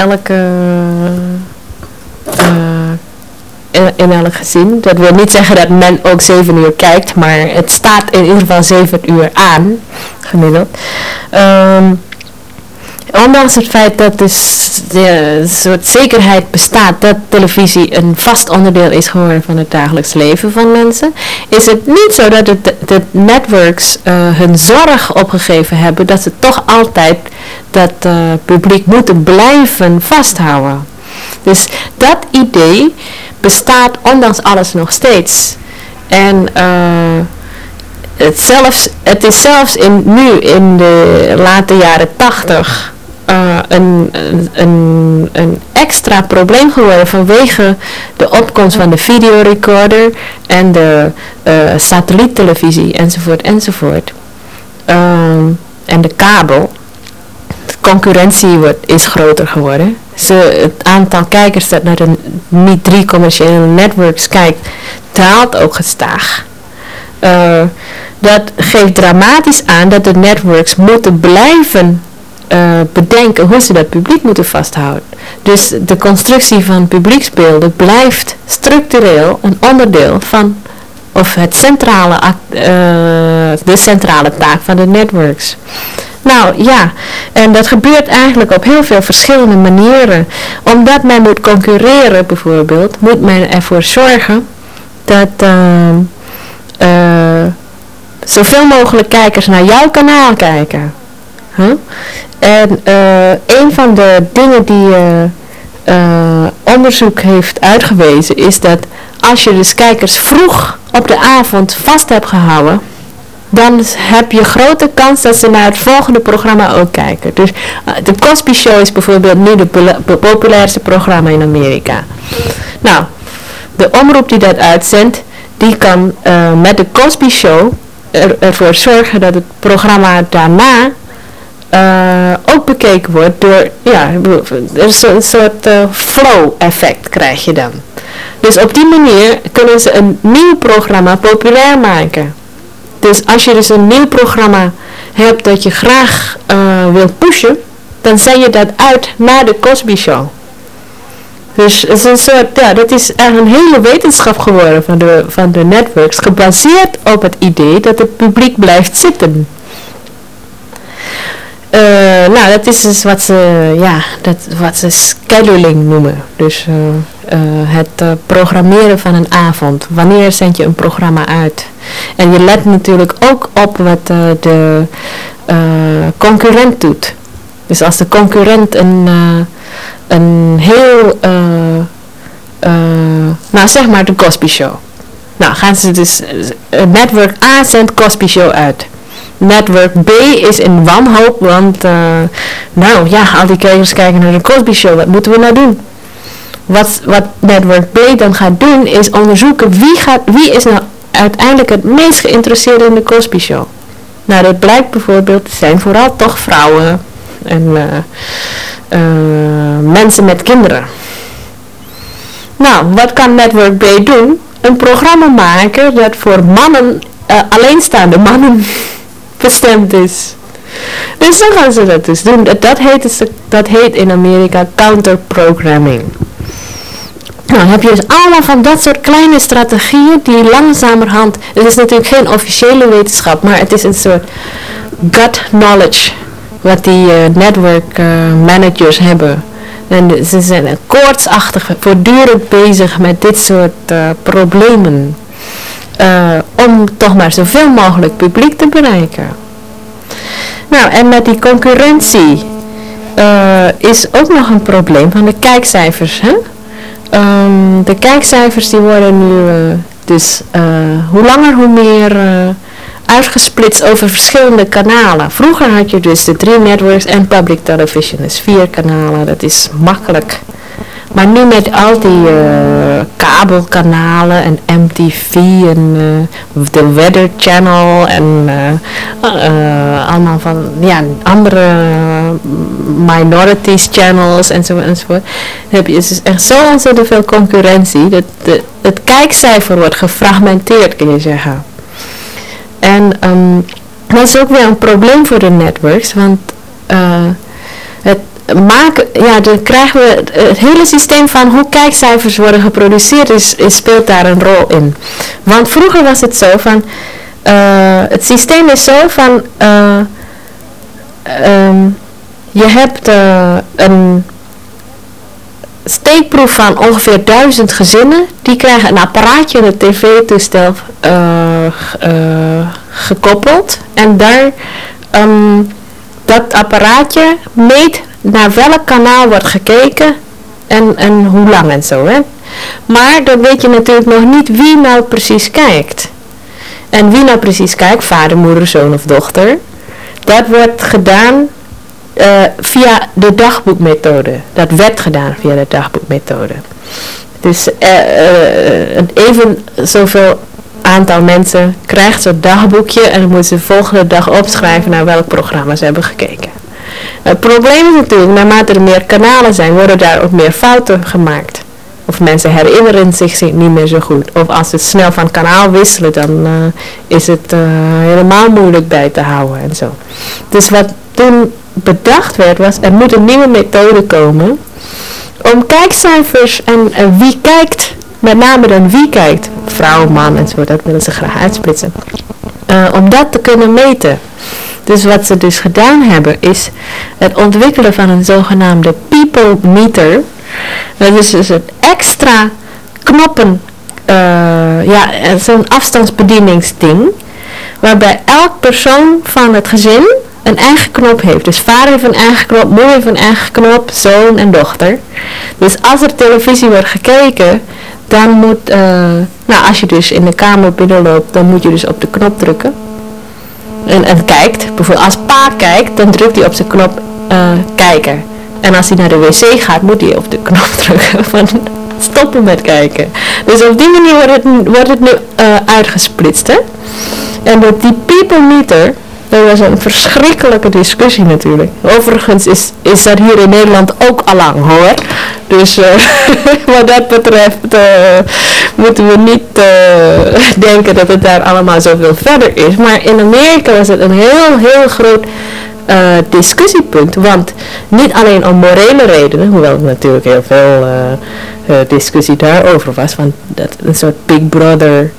elk gezin. Dat wil niet zeggen dat men ook 7 uur kijkt, maar het staat in ieder geval 7 uur aan, gemiddeld. Ondanks het feit dat een soort zekerheid bestaat dat televisie een vast onderdeel is geworden van het dagelijks leven van mensen, is het niet zo dat de networks hun zorg opgegeven hebben dat ze toch altijd dat publiek moeten blijven vasthouden. Dus dat idee bestaat ondanks alles nog steeds. En het is zelfs nu in de late jaren 80 een extra probleem geworden vanwege de opkomst van de videorecorder en de satelliettelevisie enzovoort. En de kabel. De concurrentie is groter geworden. Het aantal kijkers dat naar de niet 3 commerciële networks kijkt, daalt ook gestaag. Dat geeft dramatisch aan dat de networks moeten blijven bedenken hoe ze dat publiek moeten vasthouden. Dus de constructie van publieksbeelden blijft structureel een onderdeel van, of de centrale taak van de networks. Nou ja, en dat gebeurt eigenlijk op heel veel verschillende manieren. Omdat men moet concurreren bijvoorbeeld, moet men ervoor zorgen dat zoveel mogelijk kijkers naar jouw kanaal kijken. En een van de dingen die onderzoek heeft uitgewezen is dat als je dus kijkers vroeg op de avond vast hebt gehouden, dan heb je grote kans dat ze naar het volgende programma ook kijken. Dus de Cosby Show is bijvoorbeeld nu de populairste programma in Amerika. Nou, de omroep die dat uitzendt, die kan met de Cosby Show ervoor zorgen dat het programma daarna ook bekeken wordt door, er is een soort flow effect krijg je dan. Dus op die manier kunnen ze een nieuw programma populair maken. Dus als je dus een nieuw programma hebt dat je graag wilt pushen, dan zend je dat uit naar de Cosby Show. Dus het is een soort, dat is eigenlijk een hele wetenschap geworden van de networks, gebaseerd op het idee dat het publiek blijft zitten. Dat is dus wat ze scheduling noemen. Dus het programmeren van een avond. Wanneer zend je een programma uit? En je let natuurlijk ook op wat de concurrent doet. Dus als de concurrent een heel, zeg maar de Cosby Show. Nou, gaan ze dus, network A zendt Cosby Show uit. Network B is in wanhoop, want al die kijkers kijken naar de Cosby Show, wat moeten we nou doen? Wat Network B dan gaat doen, is onderzoeken wie is nou uiteindelijk het meest geïnteresseerd in de Cosby Show. Nou, dat blijkt bijvoorbeeld te zijn vooral toch vrouwen en mensen met kinderen. Nou, wat kan Network B doen? Een programma maken dat voor mannen, alleenstaande mannen, bestemd is. Dus zo gaan ze dat dus doen. Dat heet in Amerika counterprogramming. Nou, heb je dus allemaal van dat soort kleine strategieën die langzamerhand, het is natuurlijk geen officiële wetenschap, maar het is een soort gut knowledge wat die network managers hebben. En ze zijn koortsachtig voortdurend bezig met dit soort problemen. Om toch maar zoveel mogelijk publiek te bereiken. Nou, en met die concurrentie is ook nog een probleem van de kijkcijfers. Hè? De kijkcijfers die worden nu hoe langer hoe meer uitgesplitst over verschillende kanalen. Vroeger had je dus de 3 networks en public television, dus 4 kanalen, dat is makkelijk. Maar nu met al die kabelkanalen en MTV en de Weather Channel en allemaal van andere minorities channels enzovoort. Dan heb je dus echt zo ontzettend veel concurrentie dat het kijkcijfer wordt gefragmenteerd, kun je zeggen. En dat is ook weer een probleem voor de networks, want dan krijgen we het hele systeem van hoe kijkcijfers worden geproduceerd speelt daar een rol in. Want vroeger was het zo van, het systeem is zo van, je hebt een steekproef van ongeveer 1000 gezinnen, die krijgen een apparaatje in het tv-toestel gekoppeld en daar dat apparaatje meet naar welk kanaal wordt gekeken en hoe lang en zo. Hè? Maar dan weet je natuurlijk nog niet wie nou precies kijkt. En wie nou precies kijkt, vader, moeder, zoon of dochter, dat wordt gedaan via de dagboekmethode. Dat werd gedaan via de dagboekmethode. Dus even zoveel aantal mensen krijgt zo'n dagboekje en dan moeten ze de volgende dag opschrijven naar welk programma ze hebben gekeken. Het probleem is natuurlijk, naarmate er meer kanalen zijn, worden daar ook meer fouten gemaakt. Of mensen herinneren zich niet meer zo goed. Of als ze snel van kanaal wisselen, dan is het helemaal moeilijk bij te houden en zo. Dus wat toen bedacht werd was, er moet een nieuwe methode komen om kijkcijfers en wie kijkt, met name dan wie kijkt, vrouw, man enzovoort, dat willen ze graag uitsplitsen, om dat te kunnen meten. Dus wat ze dus gedaan hebben is het ontwikkelen van een zogenaamde people meter. Dat is dus een extra knoppen, zo'n afstandsbedieningsding, waarbij elk persoon van het gezin een eigen knop heeft. Dus vader heeft een eigen knop, moeder heeft een eigen knop, zoon en dochter. Dus als er televisie wordt gekeken, dan moet, als je dus in de kamer binnenloopt, dan moet je dus op de knop drukken. En kijkt, bijvoorbeeld als pa kijkt, dan drukt hij op zijn knop kijken. En als hij naar de wc gaat, moet hij op de knop drukken van stoppen met kijken. Dus op die manier wordt het nu uitgesplitst. Hè? En die people meter, dat was een verschrikkelijke discussie natuurlijk. Overigens is dat hier in Nederland ook allang hoor. Dus wat dat betreft moeten we niet denken dat het daar allemaal zoveel verder is. Maar in Amerika was het een heel groot discussiepunt. Want niet alleen om morele redenen, hoewel er natuurlijk heel veel discussie daarover was. Want dat een soort Big Brother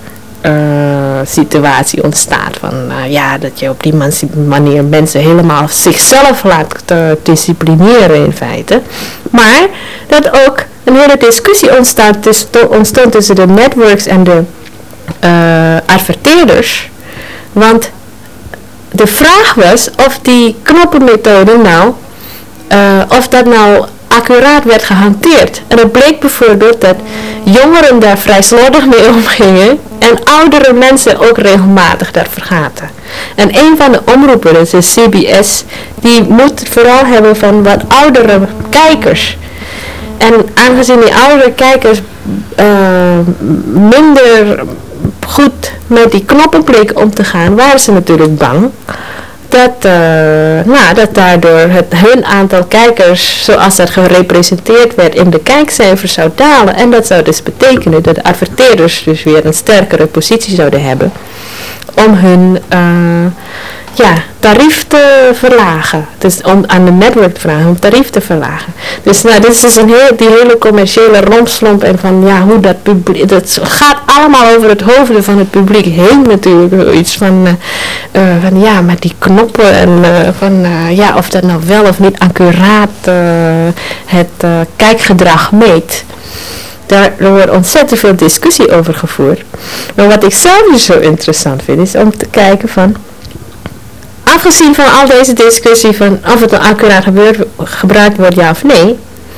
situatie ontstaat. Van dat je op die manier mensen helemaal zichzelf laat disciplineren in feite. Maar dat ook een hele discussie ontstond tussen de networks en de adverteerders. Want de vraag was of die knoppenmethode of dat nou accuraat werd gehanteerd. En het bleek bijvoorbeeld dat jongeren daar vrij slordig mee omgingen en oudere mensen ook regelmatig daar vergaten. En een van de omroepen, dat is CBS, die moet het vooral hebben van wat oudere kijkers. En aangezien die oudere kijkers minder goed met die knoppen bleken om te gaan, waren ze natuurlijk bang dat daardoor hun aantal kijkers, zoals dat gerepresenteerd werd in de kijkcijfers, zou dalen. En dat zou dus betekenen dat de adverteerders dus weer een sterkere positie zouden hebben om hun tarief te verlagen. Dus om aan de netwerk te vragen om tarief te verlagen. Dus dit is dus die hele commerciële rompslomp en van hoe dat publiek, dat gaat allemaal over het hoofden van het publiek heen natuurlijk. Iets van met die knoppen en of dat nou wel of niet accuraat het kijkgedrag meet. Daar wordt ontzettend veel discussie over gevoerd. Maar wat ik zelf dus zo interessant vind is om te kijken van, afgezien van al deze discussie van of het nou accuraat gebruikt wordt, ja of nee.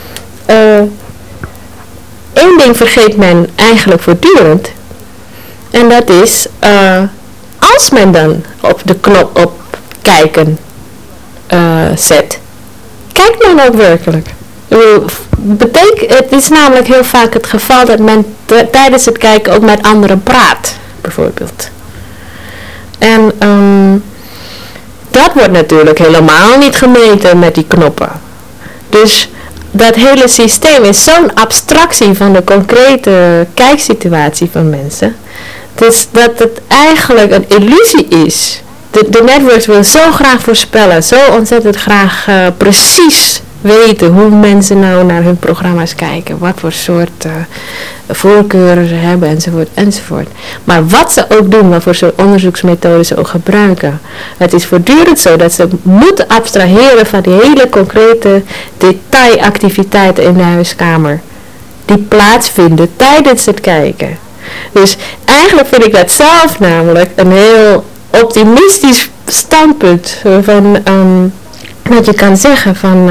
Één ding vergeet men eigenlijk voortdurend. En dat is, als men dan op de knop op kijken zet, kijkt men ook werkelijk. Het is namelijk heel vaak het geval dat men tijdens het kijken ook met anderen praat, bijvoorbeeld. En dat wordt natuurlijk helemaal niet gemeten met die knoppen. Dus dat hele systeem is zo'n abstractie van de concrete kijksituatie van mensen. Dus dat het eigenlijk een illusie is. De networks willen zo graag voorspellen, zo ontzettend graag precies weten hoe mensen nou naar hun programma's kijken, wat voor soort voorkeuren ze hebben, enzovoort, enzovoort. Maar wat ze ook doen, wat voor soort onderzoeksmethoden ze ook gebruiken, het is voortdurend zo dat ze moeten abstraheren van die hele concrete detailactiviteiten in de huiskamer, die plaatsvinden tijdens het kijken. Dus eigenlijk vind ik dat zelf namelijk een heel optimistisch standpunt van wat je kan zeggen van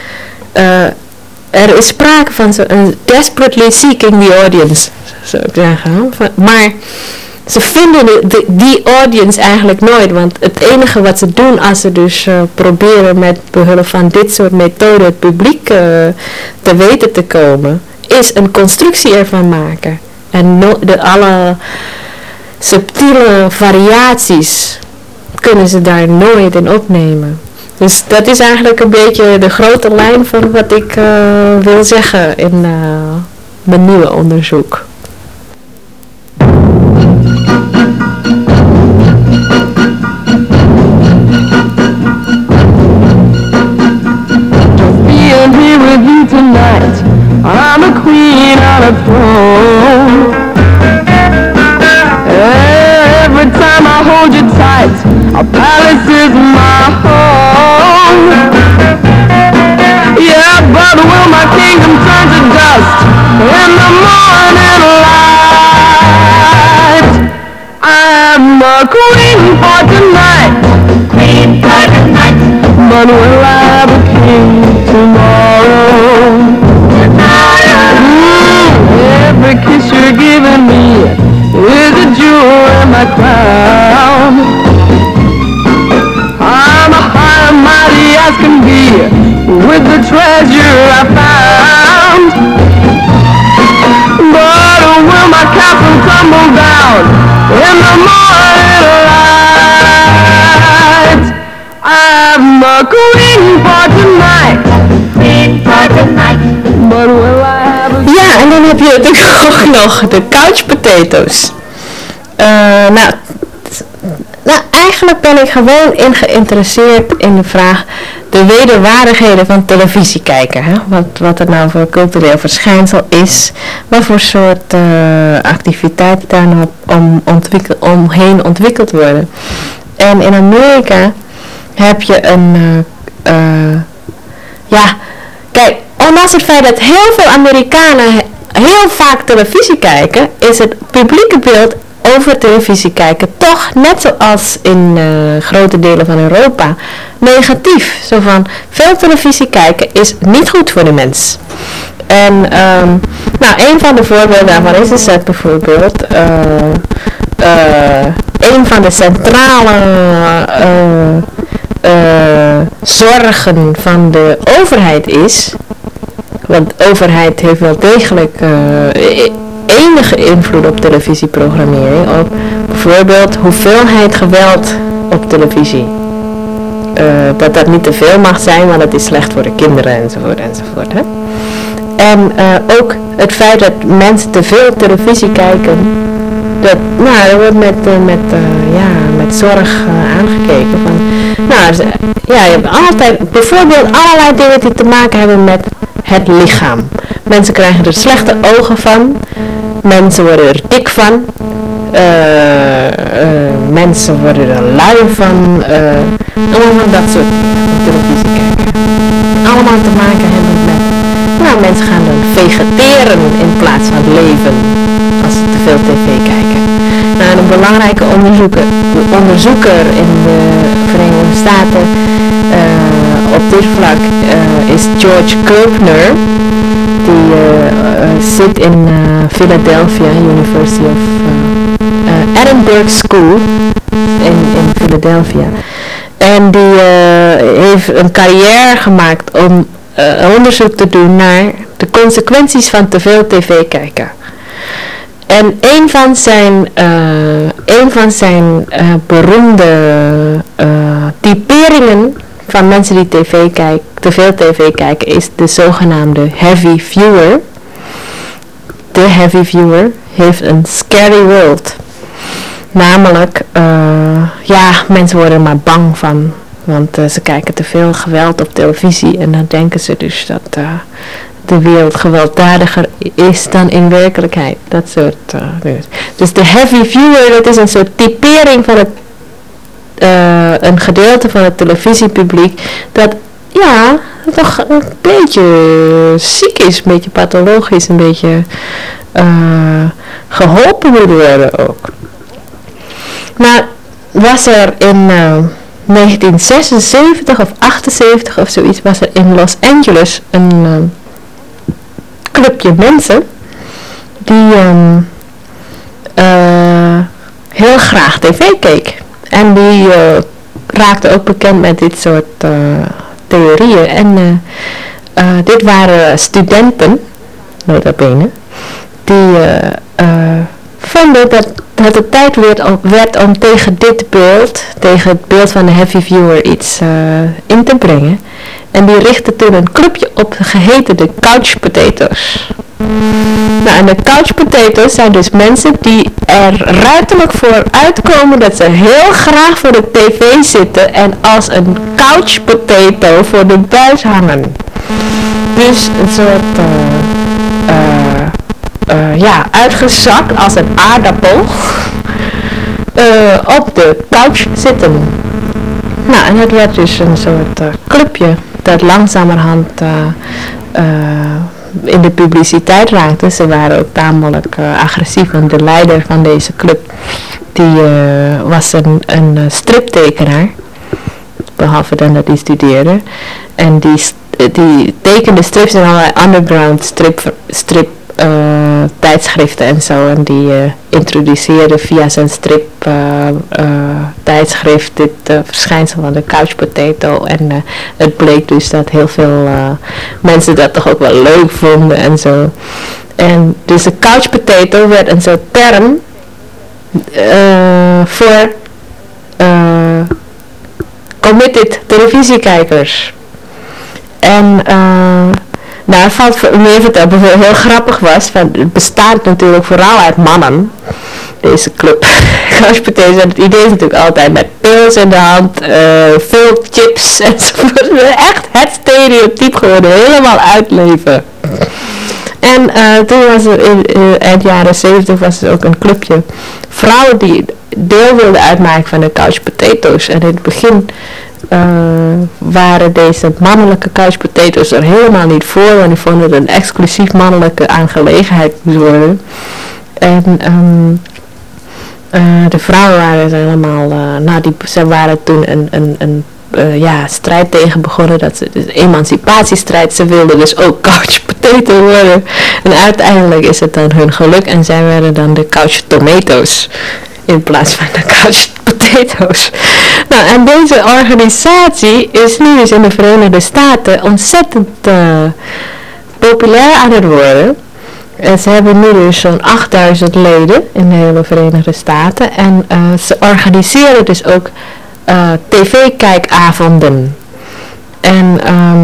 er is sprake van zo'n desperately seeking the audience, zou ik zeggen. Maar ze vinden die audience eigenlijk nooit, want het enige wat ze doen als ze dus proberen met behulp van dit soort methoden het publiek te weten te komen, is een constructie ervan maken. En alle subtiele variaties kunnen ze daar nooit in opnemen. Dus dat is eigenlijk een beetje de grote lijn van wat ik wil zeggen in mijn nieuwe onderzoek. Just being here with you tonight, I'm a queen on a throne. Every time I hold you tight, a palace is my home. Yeah, but will my kingdom turn to dust in the morning light? I'm a queen for tonight, queen for tonight. But will I have a king tomorrow? Every kiss you're giving me is a jewel in my crown. I'm a high and mighty as can be with the treasure I found. But will my castle tumble down in the morning light? I'm a queen for tonight, queen for tonight. But will I have a... Ja, en dan heb je natuurlijk ook nog de couch potatoes. Eigenlijk ben ik gewoon geïnteresseerd in de vraag de wederwaardigheden van televisie kijken. Hè? Wat het nou voor cultureel verschijnsel is, wat voor soort activiteiten daar nou omheen ontwikkeld worden. En in Amerika heb je kijk, ondanks het feit dat heel veel Amerikanen heel vaak televisie kijken, is het publieke beeld over televisie kijken toch, net zoals in grote delen van Europa, negatief. Zo van, veel televisie kijken is niet goed voor de mens. En een van de voorbeelden daarvan is dat bijvoorbeeld een van de centrale zorgen van de overheid is, want de overheid heeft wel degelijk enige invloed op televisieprogrammering, op bijvoorbeeld hoeveelheid geweld op televisie. Dat niet te veel mag zijn, want het is slecht voor de kinderen enzovoort enzovoort. Hè? En ook het feit dat mensen te veel televisie kijken, dat wordt met zorg aangekeken. Van, je hebt altijd bijvoorbeeld allerlei dingen die te maken hebben met het lichaam. Mensen krijgen er slechte ogen van. Mensen worden er dik van. Mensen worden er lui van. Allemaal van dat soort televisie kijken. Allemaal te maken hebben met... mensen gaan dan vegeteren in plaats van leven. Als ze te veel tv kijken. Een belangrijke onderzoeker in de Verenigde Staten op dit vlak is George Gerbner. Die zit in Philadelphia, University of Edinburgh School in Philadelphia. En die heeft een carrière gemaakt om onderzoek te doen naar de consequenties van te veel tv kijken. En een van zijn beroemde typeringen van mensen die te veel tv kijken is de zogenaamde heavy viewer. De heavy viewer heeft een scary world. Namelijk, mensen worden er maar bang van. Want ze kijken te veel geweld op televisie en dan denken ze dus dat de wereld gewelddadiger is dan in werkelijkheid. Dat soort dingen. Dus de heavy viewer, dat is een soort typering van een gedeelte van het televisiepubliek dat toch een beetje ziek is, een beetje pathologisch, een beetje geholpen moet worden ook. Maar was er in 1976 of 78 of zoiets, was er in Los Angeles een clubje mensen die heel graag tv keek. En die raakte ook bekend met dit soort theorieën. En dit waren studenten, nota bene, die vonden dat het tijd werd om tegen dit beeld, tegen het beeld van de heavy viewer iets in te brengen. En die richtten toen een clubje op geheten de couch potatoes. Nou, en de couch potatoes zijn dus mensen die er ruiterlijk voor uitkomen dat ze heel graag voor de tv zitten en als een couch potato voor de buis hangen. Dus een soort uitgezakt als een aardappel op de couch zitten. Nou, en het werd dus een soort clubje dat langzamerhand in de publiciteit raakte. Ze waren ook tamelijk agressief, want de leider van deze club die was een striptekenaar, behalve dan dat hij studeerde. En die tekende strips in allerlei underground strip tijdschriften en zo. En die introduceerde via zijn strip tijdschrift dit verschijnsel van de couch potato. En het bleek dus dat heel veel mensen dat toch ook wel leuk vonden en zo. En dus de couch potato werd een soort term voor committed televisiekijkers. En het valt meer verteld, bijvoorbeeld heel grappig was, het bestaat natuurlijk vooral uit mannen, deze club. Couch potatoes, en het idee is natuurlijk altijd met pils in de hand, veel chips enzovoort. Echt het stereotype geworden, helemaal uitleven. En toen was er in eind jaren 70 was er ook een clubje vrouwen die deel wilden uitmaken van de couch potatoes. En in het begin waren deze mannelijke couch potatoes er helemaal niet voor, want die vonden het een exclusief mannelijke aangelegenheid moest worden. En de vrouwen waren er helemaal, ze waren toen een strijd tegen begonnen, dus emancipatiestrijd. Ze wilden dus ook couch potato worden. En uiteindelijk is het dan hun geluk en zij werden dan de couch tomatoes in plaats van de couch potatoes. Nou, en deze organisatie is nu dus in de Verenigde Staten ontzettend populair aan het worden. En ze hebben nu dus zo'n 8000 leden in de hele Verenigde Staten. En ze organiseren dus ook tv-kijkavonden. En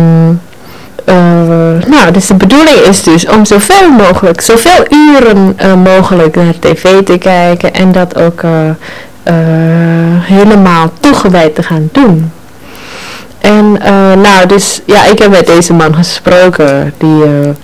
dus de bedoeling is dus om zoveel uren mogelijk naar tv te kijken en dat ook helemaal toegewijd te gaan doen. En ik heb met deze man gesproken, die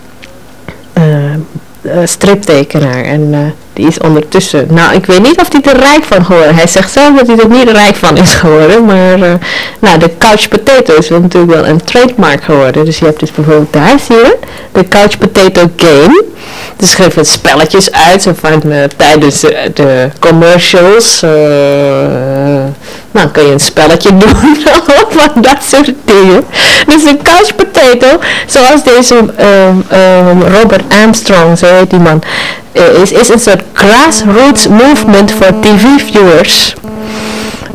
striptekenaar, en die is ondertussen, ik weet niet of hij er rijk van geworden. Hij zegt zelf dat hij er niet rijk van is geworden, maar de couch potato is natuurlijk wel een trademark geworden. Dus je hebt dus bijvoorbeeld daar, zie je, de couch potato game. Dus schrijf het spelletjes uit, zo van tijdens de commercials, kun je een spelletje doen, van dat soort dingen. Dus de couch potato, zoals deze Robert Armstrong, zo heet die man, is een soort grassroots movement voor TV viewers.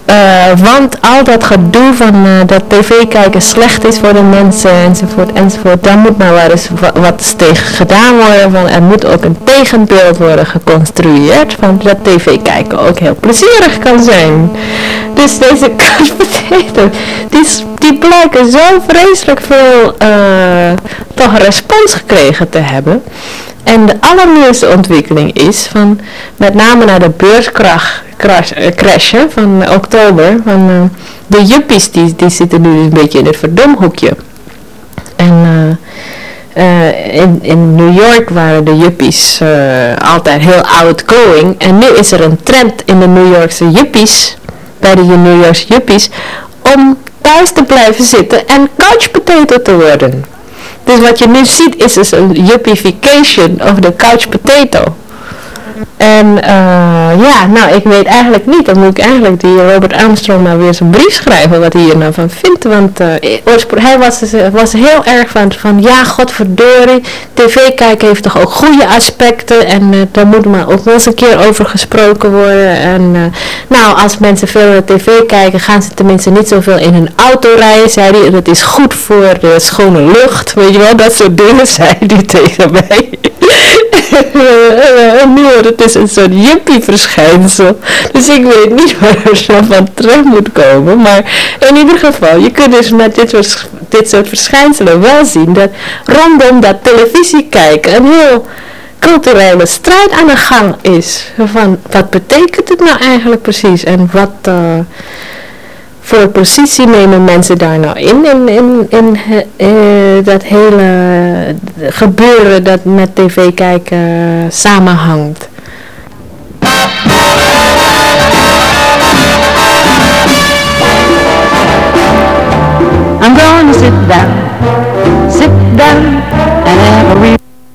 Want al dat gedoe van dat tv kijken slecht is voor de mensen enzovoort, daar moet maar wel eens wat tegen gedaan worden. Van, er moet ook een tegenbeeld worden geconstrueerd van dat tv kijken ook heel plezierig kan zijn. Dus deze couch potato, die blijken zo vreselijk veel toch respons gekregen te hebben. En de allernieuwste ontwikkeling is van, met name naar de beurscrashen van oktober, van de juppies die zitten nu een beetje in het verdomhoekje. En in New York waren de juppies altijd heel outgoing. En nu is er een trend in de New Yorkse juppies, bij de New Yorkse juppies, om thuis te blijven zitten en couch potato te worden. Dus wat je nu ziet is dus een yuppification of de couch potato. En ik weet eigenlijk niet, dan moet ik eigenlijk die Robert Armstrong maar weer eens een brief schrijven wat hij hier nou van vindt. Want hij was heel erg van ja, godverdorie, tv kijken heeft toch ook goede aspecten en daar moet maar ook wel eens een keer over gesproken worden. En als mensen veel naar tv kijken, gaan ze tenminste niet zoveel in hun auto rijden, zei hij. Dat is goed voor de schone lucht, weet je wel, dat soort dingen zei hij tegen mij. Het is een soort juppie verschijnsel. Dus ik weet niet waar er zo van terug moet komen. Maar in ieder geval, je kunt dus met dit soort verschijnselen wel zien dat rondom dat televisie kijken een heel culturele strijd aan de gang is. Van, wat betekent het nou eigenlijk precies? En wat voor positie nemen mensen daar nou in dat hele gebeuren dat met tv kijken samenhangt.